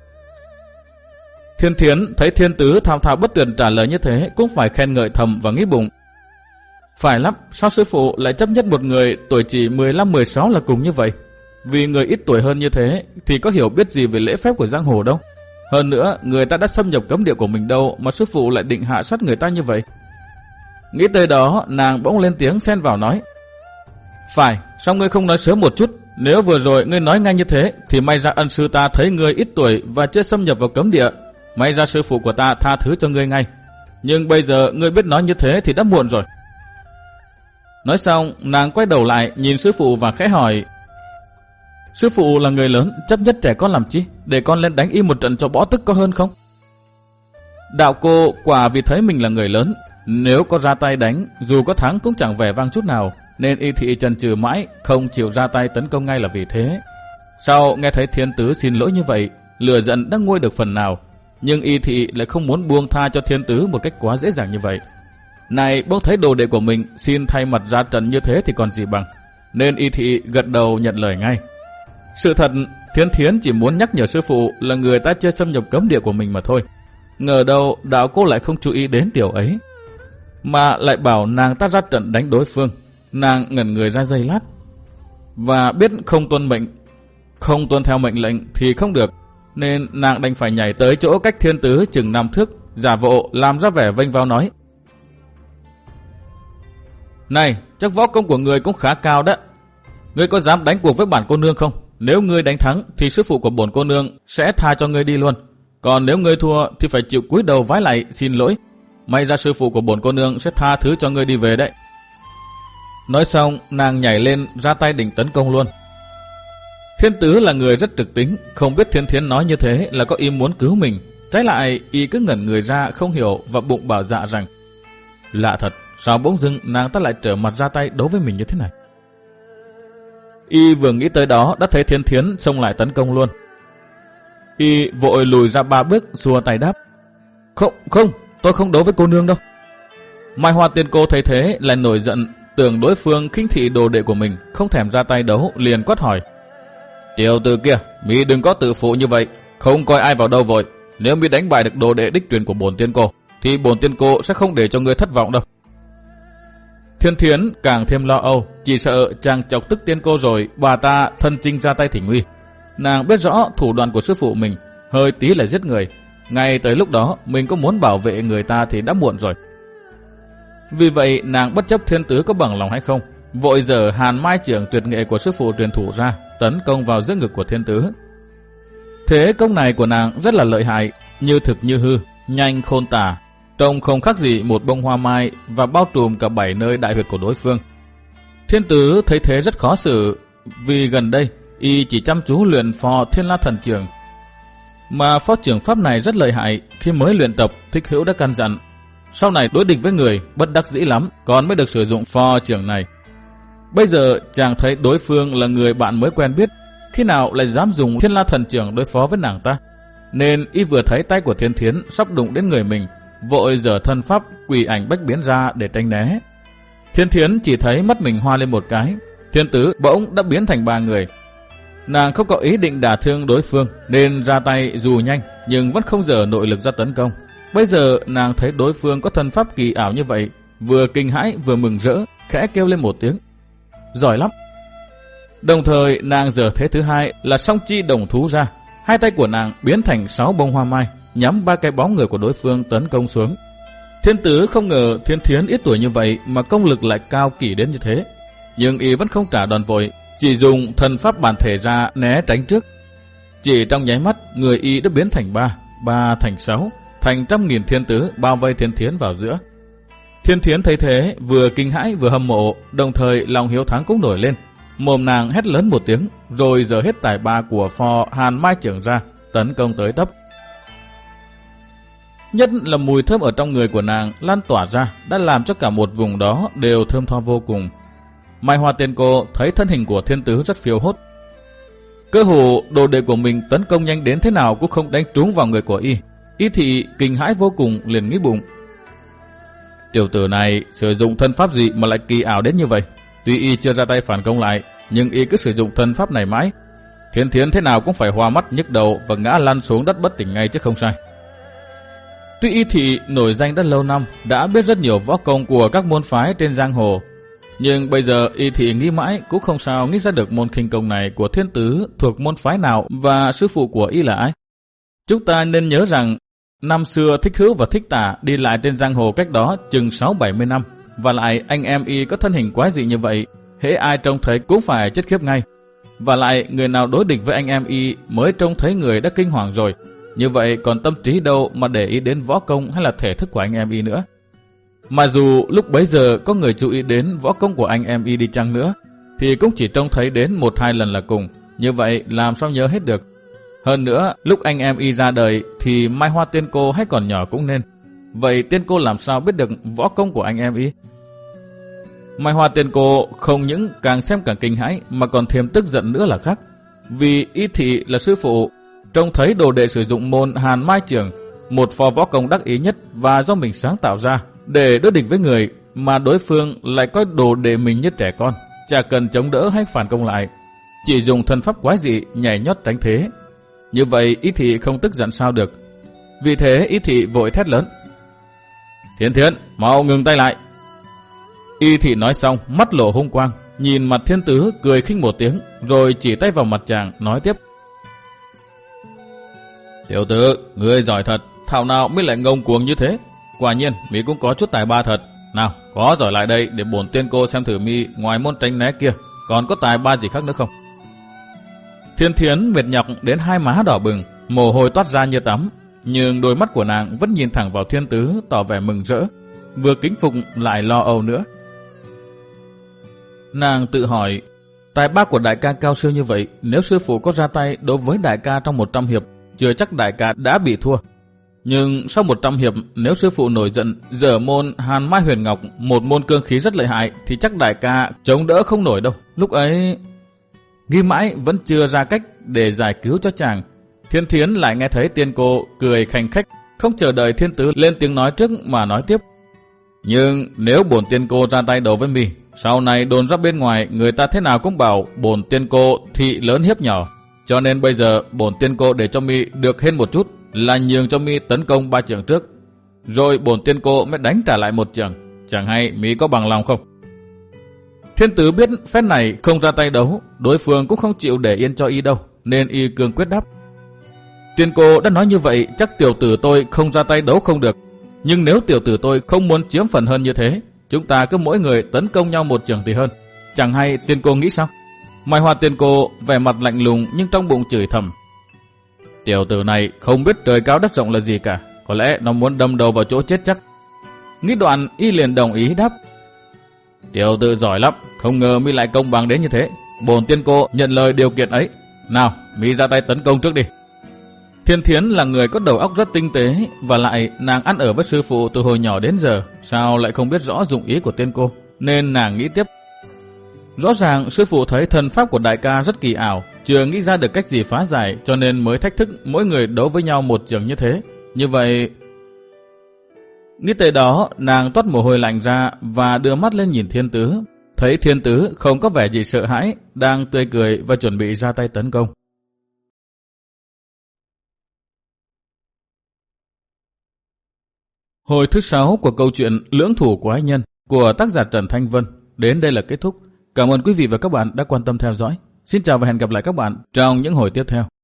Thiên Thiến thấy Thiên Tứ thao thao bất tuyệt trả lời như thế cũng phải khen ngợi thầm và nghĩ bụng: Phải lắm, sao sư phụ lại chấp nhất một người tuổi chỉ mười lăm mười sáu là cùng như vậy? Vì người ít tuổi hơn như thế thì có hiểu biết gì về lễ phép của giang hồ đâu. Hơn nữa, người ta đã xâm nhập cấm địa của mình đâu mà sư phụ lại định hạ sát người ta như vậy. Nghĩ tới đó, nàng bỗng lên tiếng xen vào nói: Phải, sao ngươi không nói sớm một chút? Nếu vừa rồi ngươi nói ngay như thế thì may ra ân sư ta thấy ngươi ít tuổi và chưa xâm nhập vào cấm địa, may ra sư phụ của ta tha thứ cho ngươi ngay. Nhưng bây giờ ngươi biết nói như thế thì đã muộn rồi. Nói xong, nàng quay đầu lại nhìn sư phụ và khẽ hỏi: Sư phụ là người lớn, chấp nhất trẻ con làm chi? Để con lên đánh y một trận cho bỏ tức có hơn không? Đạo Cô quả vì thấy mình là người lớn, nếu có ra tay đánh, dù có thắng cũng chẳng vẻ vang chút nào, nên Y Thị chần chừ mãi, không chịu ra tay tấn công ngay là vì thế. Sau nghe thấy Thiên Tứ xin lỗi như vậy, lửa giận đã nguôi được phần nào, nhưng Y Thị lại không muốn buông tha cho Thiên Tứ một cách quá dễ dàng như vậy. Này bỗng thấy đồ đệ của mình xin thay mặt ra trận như thế thì còn gì bằng, nên Y Thị gật đầu nhận lời ngay. Sự thật, Thiên Thiến chỉ muốn nhắc nhở sư phụ là người ta chưa xâm nhập cấm địa của mình mà thôi. Ngờ đâu Đạo Cô lại không chú ý đến điều ấy, mà lại bảo nàng ta ra trận đánh đối phương. Nàng ngẩn người ra giây lát, và biết không tuân mệnh, không tuân theo mệnh lệnh thì không được, nên nàng đành phải nhảy tới chỗ cách Thiên Tứ chừng năm thước, giả bộ làm ra vẻ vênh váo nói: Này, chắc võ công của người cũng khá cao đó. Ngươi có dám đánh cuộc với bản cô nương không? Nếu ngươi đánh thắng thì sư phụ của bổn cô nương sẽ tha cho ngươi đi luôn. Còn nếu ngươi thua thì phải chịu cúi đầu vái lại xin lỗi. May ra sư phụ của bổn cô nương sẽ tha thứ cho ngươi đi về đấy. Nói xong, nàng nhảy lên ra tay định tấn công luôn. Thiên Tứ là người rất trực tính, không biết Thiên Thiến nói như thế là có ý muốn cứu mình. Trái lại, y cứ ngẩn người ra không hiểu và bụng bảo dạ rằng: Lạ thật, sao bỗng dưng nàng ta lại trở mặt ra tay đấu với mình như thế này? Y vừa nghĩ tới đó đã thấy Thiên Thiến xông lại tấn công luôn. Y vội lùi ra ba bước, xua tay đáp: Không, không, tôi không đấu với cô nương đâu. Mai Hoa tiên cô thấy thế lại nổi giận, tưởng đối phương khinh thị đồ đệ của mình, không thèm ra tay đấu, liền quát hỏi: Tiểu tử kia, mi đừng có tự phụ như vậy, không coi ai vào đâu vội. Nếu mi đánh bại được đồ đệ đích truyền của bổn tiên cô, thì bổn tiên cô sẽ không để cho ngươi thất vọng đâu. Thiên Thiến càng thêm lo âu, chỉ sợ chàng chọc tức tiên cô rồi bà ta thân chinh ra tay thỉnh nguy. Nàng biết rõ thủ đoạn của sư phụ mình, hơi tí là giết người. Ngay tới lúc đó mình có muốn bảo vệ người ta thì đã muộn rồi. Vì vậy nàng bất chấp Thiên Tứ có bằng lòng hay không, vội giở Hàn Mai trưởng tuyệt nghệ của sư phụ truyền thủ ra, tấn công vào giữa ngực của Thiên Tứ. Thế công này của nàng rất là lợi hại, như thực như hư, nhanh khôn tả, trông không khác gì một bông hoa mai và bao trùm cả bảy nơi đại huyệt của đối phương. Thiên Tứ thấy thế rất khó xử, vì gần đây y chỉ chăm chú luyện phò Thiên La Thần Trưởng, mà phó trưởng pháp này rất lợi hại. Khi mới luyện tập, Thích Hữu đã căn dặn sau này đối địch với người bất đắc dĩ lắm còn mới được sử dụng phò trưởng này. Bây giờ chàng thấy đối phương là người bạn mới quen biết, khi nào lại dám dùng Thiên La Thần Trưởng đối phó với nàng ta, nên y vừa thấy tay của Thiên Thiến sắp đụng đến người mình vội giở thân pháp quỷ ảnh bách biến ra để tránh né. Thiên Thiến chỉ thấy mắt mình hoa lên một cái, Thiên Tứ bỗng đã biến thành ba người. Nàng không có ý định đả thương đối phương nên ra tay dù nhanh nhưng vẫn không dở nội lực ra tấn công. Bây giờ nàng thấy đối phương có thân pháp kỳ ảo như vậy, vừa kinh hãi vừa mừng rỡ, khẽ kêu lên một tiếng. Giỏi lắm! Đồng thời nàng giở thế thứ hai là song chi đồng thú ra. Hai tay của nàng biến thành sáu bông hoa mai, nhắm ba cái bóng người của đối phương tấn công xuống. Thiên Tứ không ngờ Thiên Thiến ít tuổi như vậy mà công lực lại cao kỳ đến như thế. Nhưng y vẫn không trả đòn vội, chỉ dùng thần pháp bản thể ra né tránh trước. Chỉ trong nháy mắt, người y đã biến thành ba, ba thành sáu, thành trăm nghìn thiên tứ bao vây Thiên Thiến vào giữa. Thiên Thiến thấy thế, vừa kinh hãi vừa hâm mộ, đồng thời lòng hiếu thắng cũng nổi lên. Mồm nàng hét lớn một tiếng, rồi giở hết tài ba của phò Hàn Mai Trưởng ra, tấn công tới tấp. Nhất là mùi thơm ở trong người của nàng lan tỏa ra, đã làm cho cả một vùng đó đều thơm tho vô cùng. Mai Hoa Tiên Cô thấy thân hình của Thiên Tứ rất phiêu hốt. Cơ hồ đồ đệ của mình tấn công nhanh đến thế nào cũng không đánh trúng vào người của y. Y thì kinh hãi vô cùng, liền nghĩ bụng: tiểu tử này sử dụng thân pháp gì mà lại kỳ ảo đến như vậy? Tuy y chưa ra tay phản công lại, nhưng y cứ sử dụng thân pháp này mãi. Thiên Thiến thế nào cũng phải hoa mắt nhức đầu và ngã lăn xuống đất bất tỉnh ngay chứ không sai. Tuy y thị nổi danh đã lâu năm, đã biết rất nhiều võ công của các môn phái trên giang hồ, nhưng bây giờ y thị nghĩ mãi cũng không sao nghĩ ra được môn khinh công này của Thiên Tứ thuộc môn phái nào và sư phụ của y là ai. Chúng ta nên nhớ rằng năm xưa Thích Hữu và Thích Tả đi lại trên giang hồ cách đó chừng sáu bảy mươi năm, và lại anh em y có thân hình quái dị như vậy, hễ ai trông thấy cũng phải chết khiếp ngay. Và lại người nào đối địch với anh em y mới trông thấy người đã kinh hoàng rồi, như vậy còn tâm trí đâu mà để ý đến võ công hay là thể thức của anh em y nữa. Mà dù lúc bấy giờ có người chú ý đến võ công của anh em y đi chăng nữa, thì cũng chỉ trông thấy đến một hai lần là cùng, như vậy làm sao nhớ hết được. Hơn nữa, lúc anh em y ra đời thì Mai Hoa Tiên Cô hay còn nhỏ cũng nên. Vậy Tiên Cô làm sao biết được võ công của anh em y? Mai Hoa Tiên Cô không những càng xem càng kinh hãi mà còn thêm tức giận nữa là khác. Vì y thị là sư phụ, trông thấy đồ đệ sử dụng môn Hàn Mai Trưởng, một phò võ công đắc ý nhất và do mình sáng tạo ra để đối địch với người, mà đối phương lại coi đồ đệ mình như trẻ con, chả cần chống đỡ hay phản công lại, chỉ dùng thân pháp quái dị nhảy nhót tránh thế. Như vậy y thị không tức giận sao được. Vì thế y thị vội thét lớn: Thiên Thiến, mau ngừng tay lại! Y thị nói xong, mắt lộ hung quang, nhìn mặt Thiên Tứ cười khinh một tiếng, rồi chỉ tay vào mặt chàng nói tiếp: tiểu tử, ngươi giỏi thật, thảo nào mới lại ngông cuồng như thế. Quả nhiên mi cũng có chút tài ba thật. Nào, có giỏi lại đây để bổn Tiên Cô xem thử mi ngoài môn tránh né kia còn có tài ba gì khác nữa không. Thiên Thiến mệt nhọc đến hai má đỏ bừng, mồ hôi toát ra như tắm, nhưng đôi mắt của nàng vẫn nhìn thẳng vào Thiên Tứ, tỏ vẻ mừng rỡ, vừa kính phục lại lo âu nữa. Nàng tự hỏi, tài ba của đại ca cao siêu như vậy, nếu sư phụ có ra tay đối với đại ca trong một trăm hiệp, chưa chắc đại ca đã bị thua. Nhưng sau một trăm hiệp, nếu sư phụ nổi giận dở môn Hàn Mai Huyền Ngọc, một môn cương khí rất lợi hại, thì chắc đại ca chống đỡ không nổi đâu. Lúc ấy nghi mãi vẫn chưa ra cách để giải cứu cho chàng, Thiên Thiến lại nghe thấy Tiên Cô cười khanh khách, không chờ đợi Thiên Tứ lên tiếng nói trước mà nói tiếp: nhưng nếu bổn Tiên Cô ra tay đấu với mi, sau này đồn ra bên ngoài người ta thế nào cũng bảo bổn Tiên Cô thị lớn hiếp nhỏ, cho nên bây giờ bổn Tiên Cô để cho mi được hên một chút, là nhường cho mi tấn công ba trường trước, rồi bổn Tiên Cô mới đánh trả lại một trường. Chẳng hay mi có bằng lòng không? Thiên Tứ biết phép này không ra tay đấu, đối phương cũng không chịu để yên cho y đâu, nên y cương quyết đáp: Tiên Cô đã nói như vậy, chắc tiểu tử tôi không ra tay đấu không được. Nhưng nếu tiểu tử tôi không muốn chiếm phần hơn như thế, chúng ta cứ mỗi người tấn công nhau một trường thì hơn. Chẳng hay Tiên Cô nghĩ sao? Mai Hoa Tiên Cô vẻ mặt lạnh lùng nhưng trong bụng chửi thầm: tiểu tử này không biết trời cao đất rộng là gì cả, có lẽ nó muốn đâm đầu vào chỗ chết chắc. Nghĩ đoạn y liền đồng ý đáp: tiểu tử giỏi lắm, không ngờ mi lại công bằng đến như thế. Bổn Tiên Cô nhận lời điều kiện ấy. Nào, mi ra tay tấn công trước đi. Thiên Thiến là người có đầu óc rất tinh tế, và lại nàng ăn ở với sư phụ từ hồi nhỏ đến giờ, sao lại không biết rõ dụng ý của Tiên Cô, nên nàng nghĩ tiếp: rõ ràng sư phụ thấy thần pháp của đại ca rất kỳ ảo, chưa nghĩ ra được cách gì phá giải, cho nên mới thách thức mỗi người đấu với nhau một trường như thế. Như vậy Nghĩ tới đó, nàng toát mồ hôi lạnh ra và đưa mắt lên nhìn Thiên Tứ. Thấy Thiên Tứ không có vẻ gì sợ hãi, đang tươi cười và chuẩn bị ra tay tấn công. Hồi thứ sáu của câu chuyện Lưỡng thủ quái nhân của tác giả Trần Thanh Vân đến đây là kết thúc. Cảm ơn quý vị và các bạn đã quan tâm theo dõi. Xin chào và hẹn gặp lại các bạn trong những hồi tiếp theo.